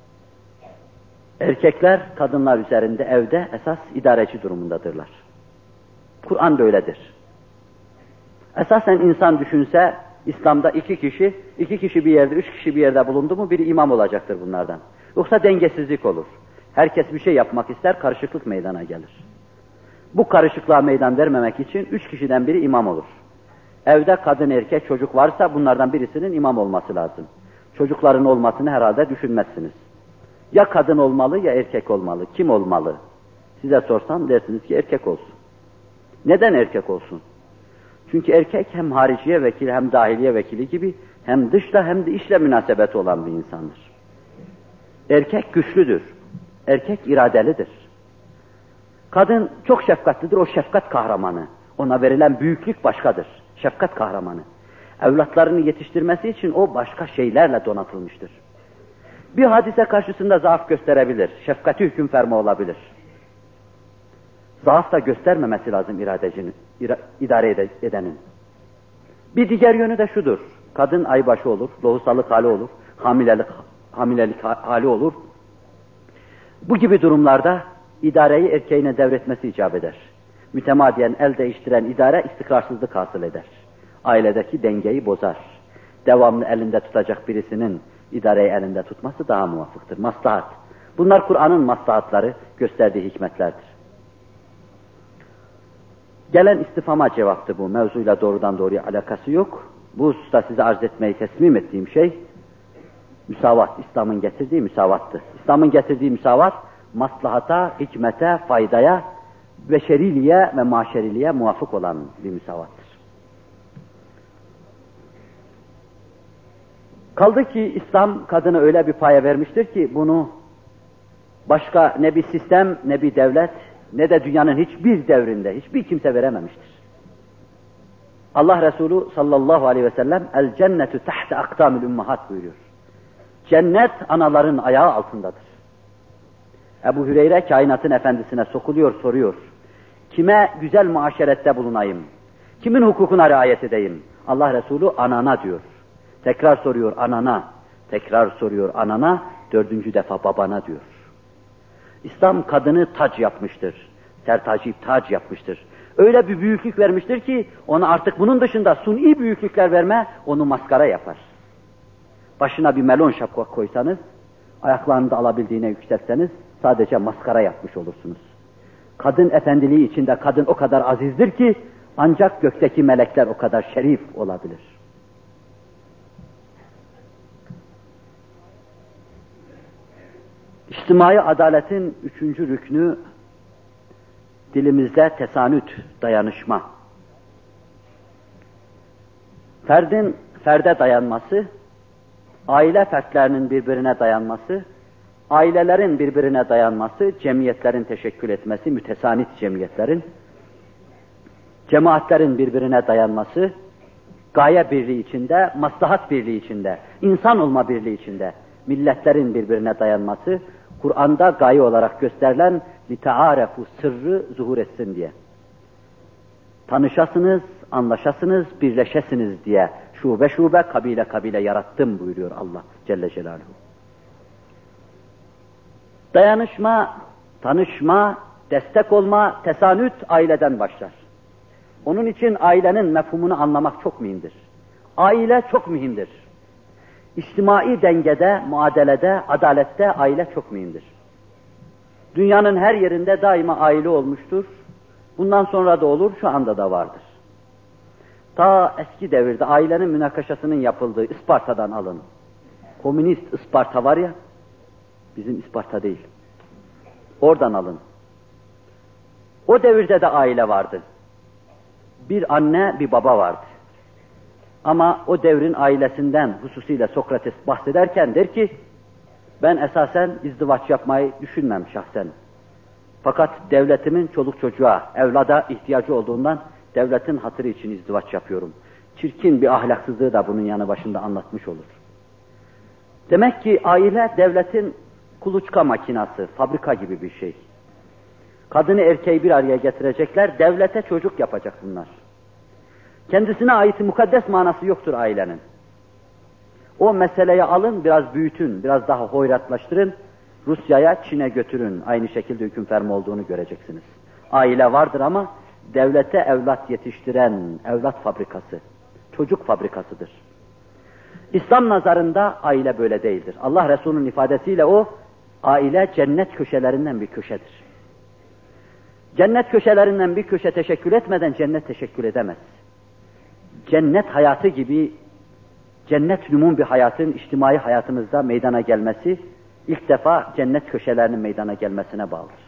Erkekler kadınlar üzerinde evde esas idareci durumundadırlar. Kur'an da öyledir. Esasen insan düşünse, İslam'da iki kişi, iki kişi bir yerde, üç kişi bir yerde bulundu mu biri imam olacaktır bunlardan. Yoksa dengesizlik olur. Herkes bir şey yapmak ister, karışıklık meydana gelir. Bu karışıklığa meydan vermemek için üç kişiden biri imam olur. Evde kadın, erkek, çocuk varsa bunlardan birisinin imam olması lazım. Çocukların olmasını herhalde düşünmezsiniz. Ya kadın olmalı ya erkek olmalı. Kim olmalı? Size sorsam dersiniz ki erkek olsun. Neden erkek olsun? Çünkü erkek hem hariciye vekili hem dahiliye vekili gibi hem dışla hem de içle münasebeti olan bir insandır. Erkek güçlüdür. Erkek iradelidir. Kadın çok şefkatlidir, o şefkat kahramanı. Ona verilen büyüklük başkadır. Şefkat kahramanı. Evlatlarını yetiştirmesi için o başka şeylerle donatılmıştır. Bir hadise karşısında zaaf gösterebilir. Şefkati hüküm ferma olabilir. Zaaf da göstermemesi lazım iradecinin, idare edenin. Bir diğer yönü de şudur. Kadın aybaşı olur, lohusalık hali olur, hamilelik, hamilelik hali olur. Bu gibi durumlarda idareyi erkeğine devretmesi icap eder. Mütemadiyen el değiştiren idare istikrarsızlık hasıl eder. Ailedeki dengeyi bozar. Devamlı elinde tutacak birisinin idareyi elinde tutması daha muvafıktır. Maslahat. Bunlar Kur'an'ın maslahatları, gösterdiği hikmetlerdir. Gelen istifama cevaptı bu. Mevzuyla doğrudan doğruya alakası yok. Bu hususta size arz etmeyi teslim ettiğim şey müsavat. İslam'ın getirdiği müsavattı. İslam'ın getirdiği müsavat maslahata, hikmete, faydaya, beşeriliğe ve maşeriliğe muvafık olan bir müsavattır. Kaldı ki İslam kadına öyle bir paya vermiştir ki bunu başka ne bir sistem, ne bir devlet, ne de dünyanın hiçbir devrinde hiçbir kimse verememiştir. Allah Resulü sallallahu aleyhi ve sellem el cennetu tahte akdamil ummahat buyuruyor. Cennet anaların ayağı altındadır. Ebu Hüreyre kainatın efendisine sokuluyor, soruyor. Kime güzel muaşerette bulunayım? Kimin hukukuna riayet edeyim? Allah Resulü anana diyor. Tekrar soruyor anana. Tekrar soruyor anana. Dördüncü defa babana diyor. İslam kadını tac yapmıştır. Sertacip tac yapmıştır. Öyle bir büyüklük vermiştir ki ona artık bunun dışında suni büyüklükler verme onu maskara yapar. Başına bir melon şapka koysanız, ayaklarını da alabildiğine yükseltseniz sadece maskara yapmış olursunuz. Kadın efendiliği içinde kadın o kadar azizdir ki ancak gökteki melekler o kadar şerif olabilir. İçtimai adaletin üçüncü rüknü dilimizde tesanüt, dayanışma. Ferdin ferde dayanması, aile fertlerinin birbirine dayanması, ailelerin birbirine dayanması, cemiyetlerin teşekkül etmesi, mütesanit cemiyetlerin, cemaatlerin birbirine dayanması, gaye birliği içinde, maslahat birliği içinde, insan olma birliği içinde, milletlerin birbirine dayanması, Kur'an'da gaye olarak gösterilen لِتَعَارَفُ sırrı zuhur etsin diye. Tanışasınız, anlaşasınız, birleşesiniz diye şube şube, kabile kabile yarattım buyuruyor Allah Celle Celaluhu. Dayanışma, tanışma, destek olma, tesanüt aileden başlar. Onun için ailenin mefhumunu anlamak çok mühimdir. Aile çok mühimdir. İçtimai dengede, muadelede, adalette aile çok mühimdir. Dünyanın her yerinde daima aile olmuştur. Bundan sonra da olur, şu anda da vardır. Ta eski devirde ailenin münakaşasının yapıldığı İsparta'dan alın. Komünist Isparta var ya, bizim Isparta değil. Oradan alın. O devirde de aile vardı. Bir anne, bir baba vardı. Ama o devrin ailesinden hususiyle Sokrates bahsederken der ki, ben esasen izdivaç yapmayı düşünmem şahsen. Fakat devletimin çoluk çocuğa, evlada ihtiyacı olduğundan devletin hatırı için izdivaç yapıyorum. Çirkin bir ahlaksızlığı da bunun yanı başında anlatmış olur. Demek ki aile devletin kuluçka makinası, fabrika gibi bir şey. Kadını erkeği bir araya getirecekler, devlete çocuk yapacak bunlar. Kendisine ait mukaddes manası yoktur ailenin. O meseleyi alın, biraz büyütün, biraz daha hoyratlaştırın, Rusya'ya, Çin'e götürün. Aynı şekilde hüküm fermi olduğunu göreceksiniz. Aile vardır ama devlete evlat yetiştiren evlat fabrikası, çocuk fabrikasıdır. İslam nazarında aile böyle değildir. Allah Resulü'nün ifadesiyle o, aile cennet köşelerinden bir köşedir. Cennet köşelerinden bir köşe teşekkül etmeden cennet teşekkül edemez. Cennet hayatı gibi, cennet nümun bir hayatın içtimai hayatımızda meydana gelmesi, ilk defa cennet köşelerinin meydana gelmesine bağlıdır.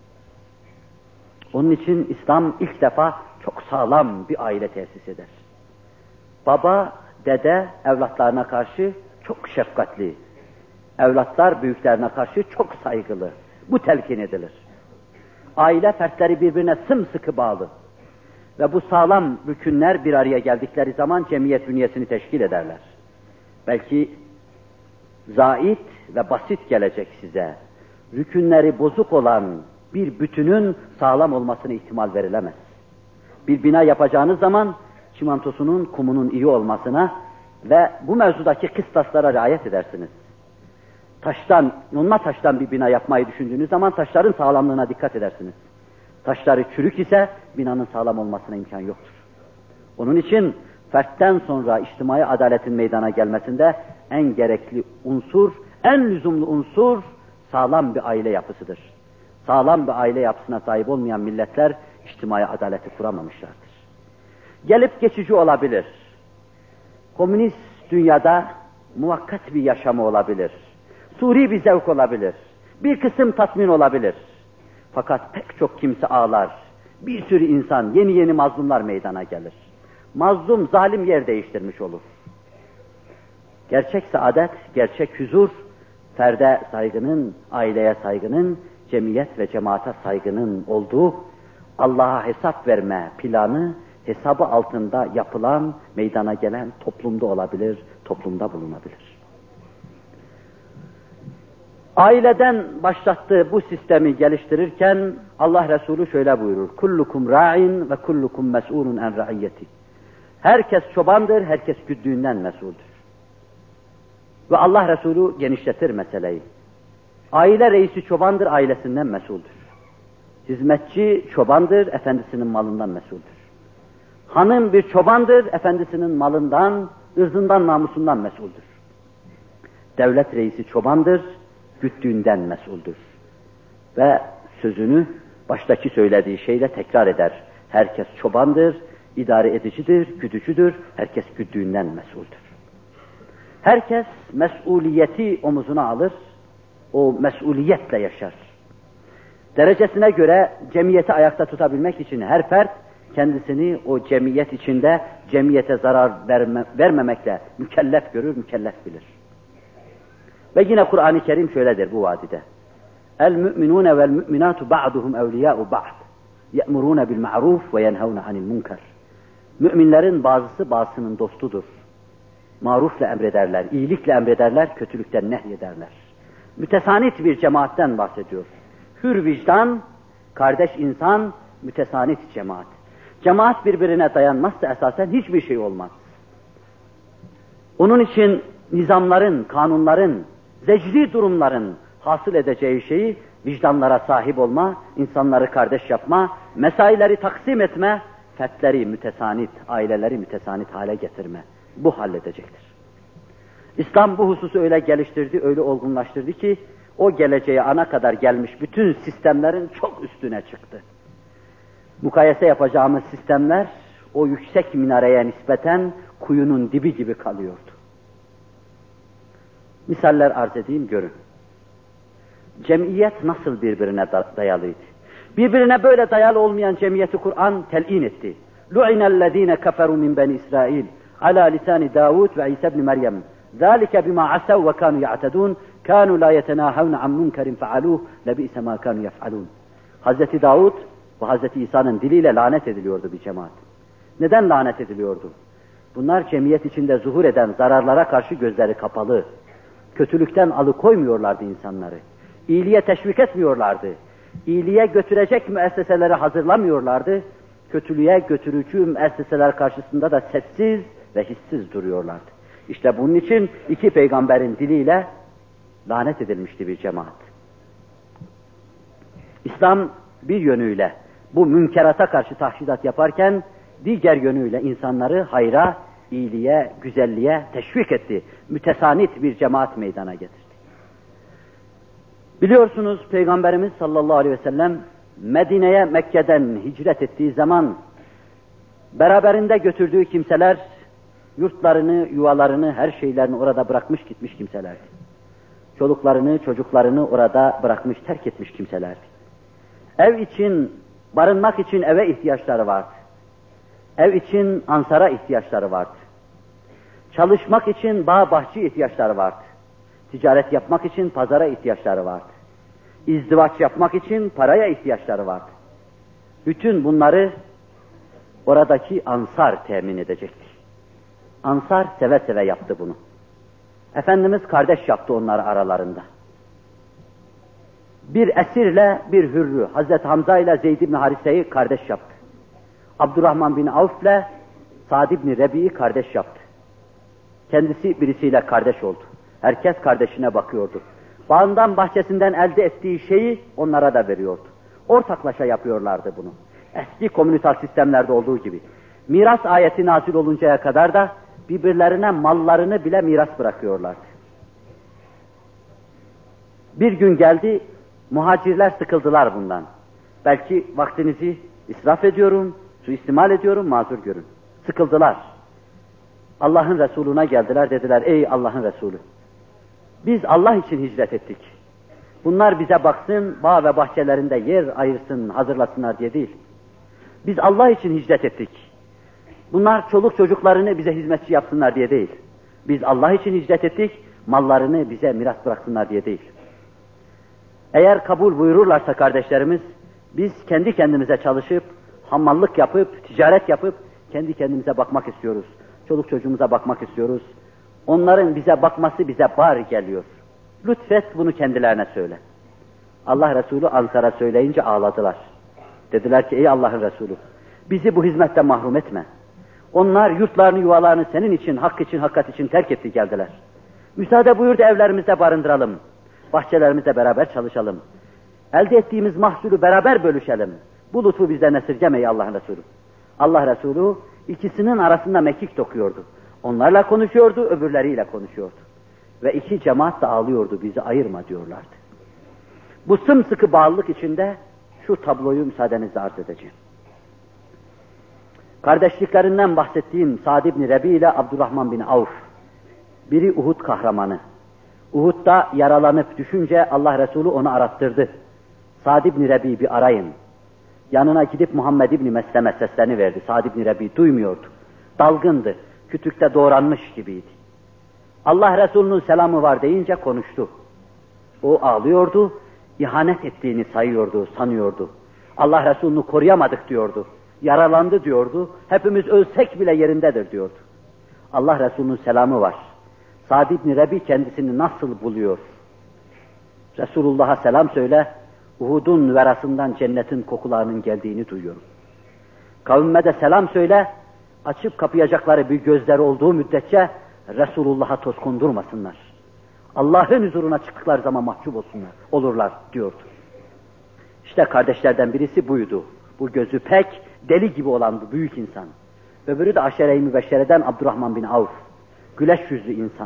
Onun için İslam ilk defa çok sağlam bir aile tesis eder. Baba, dede evlatlarına karşı çok şefkatli, evlatlar büyüklerine karşı çok saygılı. Bu telkin edilir. Aile fertleri birbirine sımsıkı bağlı. Ve bu sağlam rükünler bir araya geldikleri zaman cemiyet bünyesini teşkil ederler. Belki zait ve basit gelecek size. Rükünleri bozuk olan bir bütünün sağlam olmasına ihtimal verilemez. Bir bina yapacağınız zaman çimentosunun, kumunun iyi olmasına ve bu mevzudaki kıstaslara riayet edersiniz. Taştan, yonma taştan bir bina yapmayı düşündüğünüz zaman taşların sağlamlığına dikkat edersiniz. Taşları çürük ise binanın sağlam olmasına imkan yoktur. Onun için fertten sonra içtimai adaletin meydana gelmesinde en gerekli unsur, en lüzumlu unsur sağlam bir aile yapısıdır. Sağlam bir aile yapısına sahip olmayan milletler içtimai adaleti kuramamışlardır. Gelip geçici olabilir. Komünist dünyada muvakkat bir yaşamı olabilir. Suri bir zevk olabilir. Bir kısım tatmin olabilir. Fakat pek çok kimse ağlar. Bir sürü insan, yeni yeni mazlumlar meydana gelir. Mazlum, zalim yer değiştirmiş olur. Gerçek saadet, gerçek huzur, ferde saygının, aileye saygının, cemiyet ve cemaate saygının olduğu, Allah'a hesap verme planı, hesabı altında yapılan, meydana gelen toplumda olabilir, toplumda bulunabilir. Aileden başlattığı bu sistemi geliştirirken Allah Resulü şöyle buyurur: "Kullukum ra'in ve kullukum mes'ulun en ra'iyyeti." Herkes çobandır, herkes güttüğünden mesuldür. Ve Allah Resulü genişletir meseleyi. Aile reisi çobandır, ailesinden mesuldür. Hizmetçi çobandır, efendisinin malından mesuldür. Hanım bir çobandır, efendisinin malından, ırzından, namusundan mesuldür. Devlet reisi çobandır, güttüğünden mesuldür. Ve sözünü baştaki söylediği şeyle tekrar eder. Herkes çobandır, idare edicidir, güdücüdür, herkes güttüğünden mesuldür. Herkes mesuliyeti omuzuna alır, o mesuliyetle yaşar. Derecesine göre cemiyeti ayakta tutabilmek için her fert kendisini o cemiyet içinde cemiyete zarar verme, vermemekle mükellef görür, mükellef bilir. Ve yine Kur'an-ı Kerim şöyledir bu vadide: "El mü'minûne vel mü'minâtu ba'duhum evliyâ'u ba'd, ye'murûne bil ma'ruf ve yenhevne anil munkar." Müminlerin bazısı bazısının dostudur. Marufla emrederler, iyilikle emrederler, kötülükten nehyederler. Mütesanit bir cemaatten bahsediyor. Hür vicdan, kardeş insan, mütesanit cemaat. Cemaat birbirine dayanmazsa esasen hiçbir şey olmaz. Onun için nizamların, kanunların, zecri durumların hasıl edeceği şeyi vicdanlara sahip olma, insanları kardeş yapma, mesaileri taksim etme, fertleri mütesanit, aileleri mütesanit hale getirme. Bu halledecektir. İslam bu hususu öyle geliştirdi, öyle olgunlaştırdı ki o geleceğe ana kadar gelmiş bütün sistemlerin çok üstüne çıktı. Mukayese yapacağımız sistemler o yüksek minareye nispeten kuyunun dibi gibi kalıyordu. Misaller arz edeyim, görün. Cemiyet nasıl birbirine dayalıydı? Birbirine böyle dayalı olmayan cemiyeti Kur'an telin etti. لُعِنَ الَّذ۪ينَ كَفَرُوا مِنْ بَنِ İsrail عَلَى لِسَانِ دَاوُدْ وَعِيسَى بْنِ مَرْيَمْ ذَٰلِكَ بِمَا عَسَوْا وَكَانُوا يَعْتَدُونَ كَانُوا لَا يَتَنَاهَوْنَ عَنْ مُنْكَرٍ فَعَلُوهُ لَبِئْسَ مَا كَانُوا يَفْعَلُونَ. Hazreti Davud ve Hazreti İsa'nın diliyle lanet ediliyordu bir cemaat. Neden lanet ediliyordu? Bunlar cemiyet içinde zuhur eden zararlara karşı gözleri kapalı, kötülükten alıkoymuyorlardı insanları. İyiliğe teşvik etmiyorlardı. İyiliğe götürecek müesseseleri hazırlamıyorlardı. Kötülüğe götürücü müesseseler karşısında da sessiz ve hissiz duruyorlardı. İşte bunun için iki peygamberin diliyle lanet edilmişti bir cemaat. İslam bir yönüyle bu münkerata karşı tahşidat yaparken diğer yönüyle insanları hayra, iyiliğe, güzelliğe teşvik etti. Mütesanit bir cemaat meydana getirdi. Biliyorsunuz Peygamberimiz sallallahu aleyhi ve sellem Medine'ye Mekke'den hicret ettiği zaman beraberinde götürdüğü kimseler yurtlarını, yuvalarını, her şeylerini orada bırakmış gitmiş kimselerdi. Çoluklarını, çocuklarını orada bırakmış, terk etmiş kimselerdi. Ev için, barınmak için eve ihtiyaçları vardı. Ev için ansara ihtiyaçları vardı. Çalışmak için bağ bahçe ihtiyaçları vardı. Ticaret yapmak için pazara ihtiyaçları vardı. İzdivaç yapmak için paraya ihtiyaçları vardı. Bütün bunları oradaki ansar temin edecekti. Ansar seve seve yaptı bunu. Efendimiz kardeş yaptı onları aralarında. Bir esirle bir hürrü, Hazreti Hamza ile Zeyd ibn Harise'yi kardeş yaptı. Abdurrahman bin Avf ile Sa'd ibn Rebi'yi kardeş yaptı. Kendisi birisiyle kardeş oldu. Herkes kardeşine bakıyordu. Bağından bahçesinden elde ettiği şeyi onlara da veriyordu. Ortaklaşa yapıyorlardı bunu. Eski komünital sistemlerde olduğu gibi. Miras ayeti nazil oluncaya kadar da birbirlerine mallarını bile miras bırakıyorlardı. Bir gün geldi, muhacirler sıkıldılar bundan. Belki vaktinizi israf ediyorum, suistimal ediyorum, mazur görün. Sıkıldılar. Allah'ın Resulüne geldiler, dediler: ey Allah'ın Resulü, biz Allah için hicret ettik. Bunlar bize baksın, bağ ve bahçelerinde yer ayırsın, hazırlasınlar diye değil. Biz Allah için hicret ettik. Bunlar çoluk çocuklarını bize hizmetçi yapsınlar diye değil. Biz Allah için hicret ettik, mallarını bize miras bıraksınlar diye değil. Eğer kabul buyururlarsa kardeşlerimiz, biz kendi kendimize çalışıp, hammallık yapıp, ticaret yapıp, kendi kendimize bakmak istiyoruz. Çoluk çocuğumuza bakmak istiyoruz. Onların bize bakması bize bar geliyor. Lütfet bunu kendilerine söyle. Allah Resulü Ansar'a söyleyince ağladılar. Dediler ki ey Allah'ın Resulü, bizi bu hizmetten mahrum etme. Onlar yurtlarını, yuvalarını senin için, hak için, hakikat için terk etti geldiler. Müsaade buyur da evlerimizde barındıralım. Bahçelerimizde beraber çalışalım. Elde ettiğimiz mahsulü beraber bölüşelim. Bu lütfu bizden esirgeme ey Allah'ın Resulü. Allah Resulü ikisinin arasında mekik dokuyordu. Onlarla konuşuyordu, öbürleriyle konuşuyordu. Ve iki cemaat da ağlıyordu, bizi ayırma diyorlardı. Bu sımsıkı bağlılık içinde şu tabloyu müsaadenizle arz edeceğim. Kardeşliklerinden bahsettiğim Sa'd ibn Rebi ile Abdurrahman bin Avf. Biri Uhud kahramanı. Uhud'da yaralanıp düşünce Allah Resulü onu arattırdı. Sa'd ibn Rebi bir arayın. Yanına gidip Muhammed ibn Mesleme sesleniverdi. Sa'd ibn Rebi duymuyordu. Dalgındı. Kütükte doğranmış gibiydi. Allah Resulü'nün selamı var deyince konuştu. O ağlıyordu. İhanet ettiğini sayıyordu, sanıyordu. Allah Resulü'nü koruyamadık diyordu. Yaralandı diyordu. Hepimiz ölsek bile yerindedir diyordu. Allah Resulü'nün selamı var. Sa'd ibn Rebi kendisini nasıl buluyor? Resulullah'a selam söyle, Uhud'un verasından cennetin kokularının geldiğini duyuyorum. Kavmime de selam söyle, açıp kapayacakları bir gözleri olduğu müddetçe Resulullah'a toz kondurmasınlar. Allah'ın huzuruna çıktıkları zaman mahcup olsunlar, olurlar diyordu. İşte kardeşlerden birisi buydu. Bu gözü pek deli gibi olan bu büyük insan. Öbürü de Aşere-i Mübeşşere'den Abdurrahman bin Avf. Güleş yüzlü insan.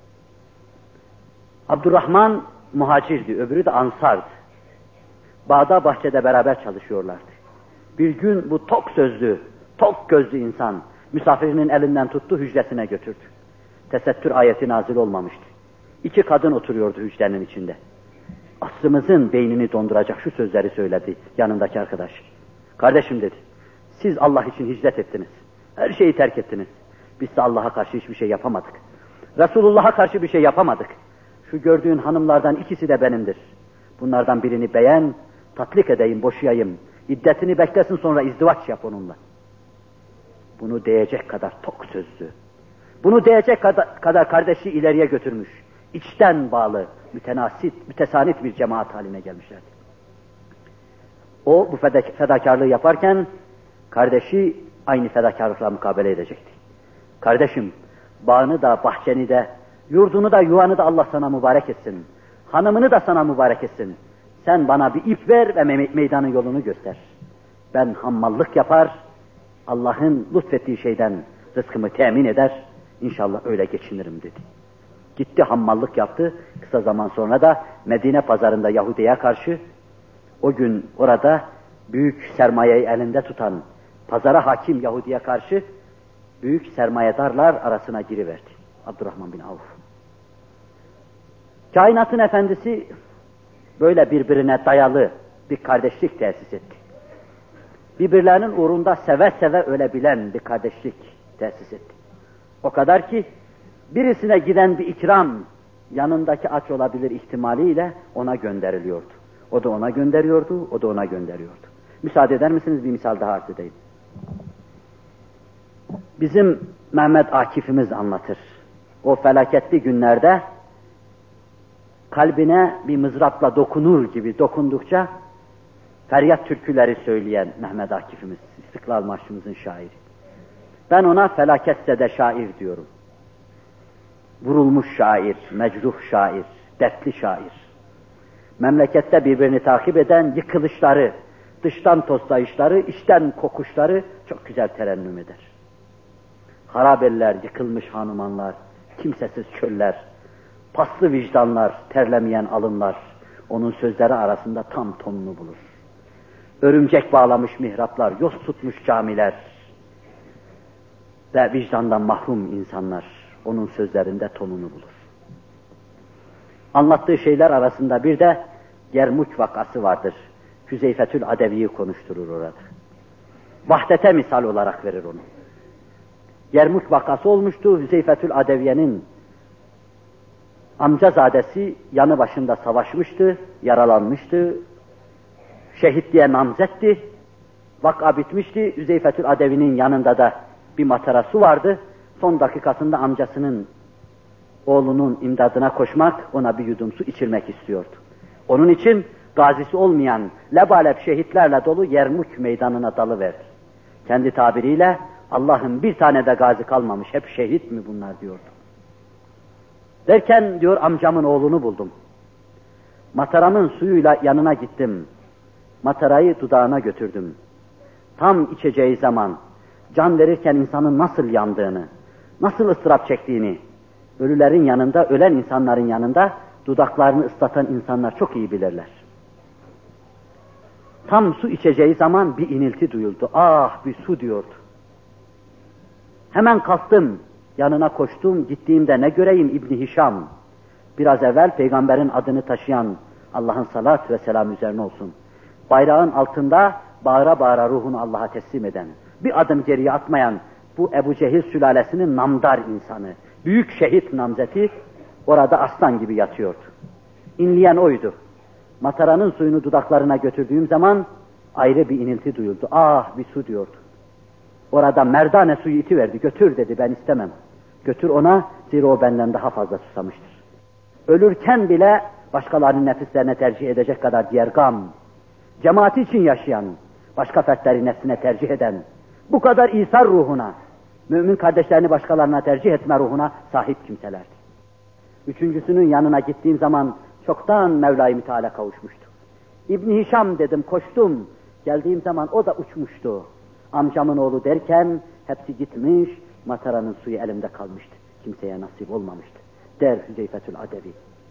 Abdurrahman muhacirdi, öbürü de ansardı. Bağda bahçede beraber çalışıyorlardı. Bir gün bu tok sözlü, tok gözlü insan misafirinin elinden tuttu, hücresine götürdü. Tesettür ayeti nazil olmamıştı. İki kadın oturuyordu hücrenin içinde. Aslımızın beynini donduracak şu sözleri söyledi yanındaki arkadaş. Kardeşim dedi, siz Allah için hicret ettiniz. Her şeyi terk ettiniz. Biz de Allah'a karşı hiçbir şey yapamadık. Resulullah'a karşı bir şey yapamadık. Şu gördüğün hanımlardan ikisi de benimdir. Bunlardan birini beğen, tatlik edeyim, boşayayım. İddetini beklesin, sonra izdivaç yap onunla. Bunu diyecek kadar tok sözlü. Bunu diyecek kadar, kadar kardeşi ileriye götürmüş. İçten bağlı, mütenasit, mütesanit bir cemaat haline gelmişlerdi. O bu fedakarlığı yaparken kardeşi aynı fedakarlıkla mukabele edecekti. Kardeşim, bağını da, bahçeni de, yurdunu da, yuvanı da Allah sana mübarek etsin. Hanımını da sana mübarek etsin. Sen bana bir ip ver ve me- meydanın yolunu göster. Ben hammallık yapar, Allah'ın lütfettiği şeyden rızkımı temin eder, İnşallah öyle geçinirim dedi. Gitti hammallık yaptı, kısa zaman sonra da Medine pazarında Yahudi'ye karşı, o gün orada büyük sermayeyi elinde tutan, pazara hakim Yahudi'ye karşı, büyük sermayedarlar arasına giriverdi. Abdurrahman bin Avf. Kainatın efendisi böyle birbirine dayalı bir kardeşlik tesis etti. Birbirlerinin uğrunda seve seve ölebilen bir kardeşlik tesis etti. O kadar ki birisine giden bir ikram yanındaki aç olabilir ihtimaliyle ona gönderiliyordu. O da ona gönderiyordu, o da ona gönderiyordu. Müsaade eder misiniz bir misal daha arz edeyim. Bizim Mehmet Akif'imiz anlatır. O felaketli günlerde kalbine bir mızrapla dokunur gibi dokundukça feryat türküleri söyleyen Mehmet Akif'imiz, İstiklal Marşımızın şairi. Ben ona felaketse şair diyorum. Vurulmuş şair, mecruh şair, dertli şair. Memlekette birbirini takip eden yıkılışları, dıştan toslayışları, içten kokuşları çok güzel terennüm eder. Harabeller, yıkılmış hanumanlar, kimsesiz çöller, paslı vicdanlar, terlemeyen alınlar, onun sözleri arasında tam tonunu bulur. Örümcek bağlamış mihraplar, yoz tutmuş camiler ve vicdandan mahrum insanlar, onun sözlerinde tonunu bulur. Anlattığı şeyler arasında bir de Yermuç vakası vardır. Hüzeyfetül Adevi'yi konuşturur orada. Vahdete misal olarak verir onu. Yermuk vakası olmuştu. Hüzeyfetül Adeviye'nin amcazadesi yanı başında savaşmıştı, yaralanmıştı. Şehitliğe namzetti. Vaka bitmişti. Hüzeyfetül Adevi'nin yanında da bir matara su vardı. Son dakikasında amcasının oğlunun imdadına koşmak, ona bir yudum su içirmek istiyordu. Onun için gazisi olmayan lebalep şehitlerle dolu Yermuk meydanına dalıverdi. Kendi tabiriyle Allah'ım bir tane de gazi kalmamış, hep şehit mi bunlar diyordu. Derken diyor amcamın oğlunu buldum. Mataramın suyuyla yanına gittim. Matarayı dudağına götürdüm. Tam içeceği zaman can verirken insanın nasıl yandığını, nasıl ıstırap çektiğini, ölülerin yanında, ölen insanların yanında dudaklarını ıslatan insanlar çok iyi bilirler. Tam su içeceği zaman bir inilti duyuldu. Ah bir su diyordu. Hemen kalktım, yanına koştum, gittiğimde ne göreyim İbni Hişam. Biraz evvel peygamberin adını taşıyan, Allah'ın salat ve selam üzerine olsun, bayrağın altında bağıra bağıra ruhunu Allah'a teslim eden, bir adım geriye atmayan bu Ebu Cehil sülalesinin namdar insanı, büyük şehit namzeti orada aslan gibi yatıyordu. İnleyen oydu. Mataranın suyunu dudaklarına götürdüğüm zaman ayrı bir inilti duyuldu. Ah bir su diyordu. Orada merdane suyu itiverdi. Götür dedi, ben istemem. Götür ona, zira o benden daha fazla susamıştır. Ölürken bile başkalarının nefislerine tercih edecek kadar diğer gam, cemaati için yaşayan, başka fertleri nefsine tercih eden, bu kadar İsar ruhuna, mümin kardeşlerini başkalarına tercih etme ruhuna sahip kimselerdi. Üçüncüsünün yanına gittiğim zaman çoktan Mevla-i Müteala kavuşmuştu. İbni Hişam dedim, koştum. Geldiğim zaman o da uçmuştu. Amcamın oğlu derken hepsi gitmiş, mataranın suyu elimde kalmıştı. Kimseye nasip olmamıştı. Der Hüzeyfetül Adevi.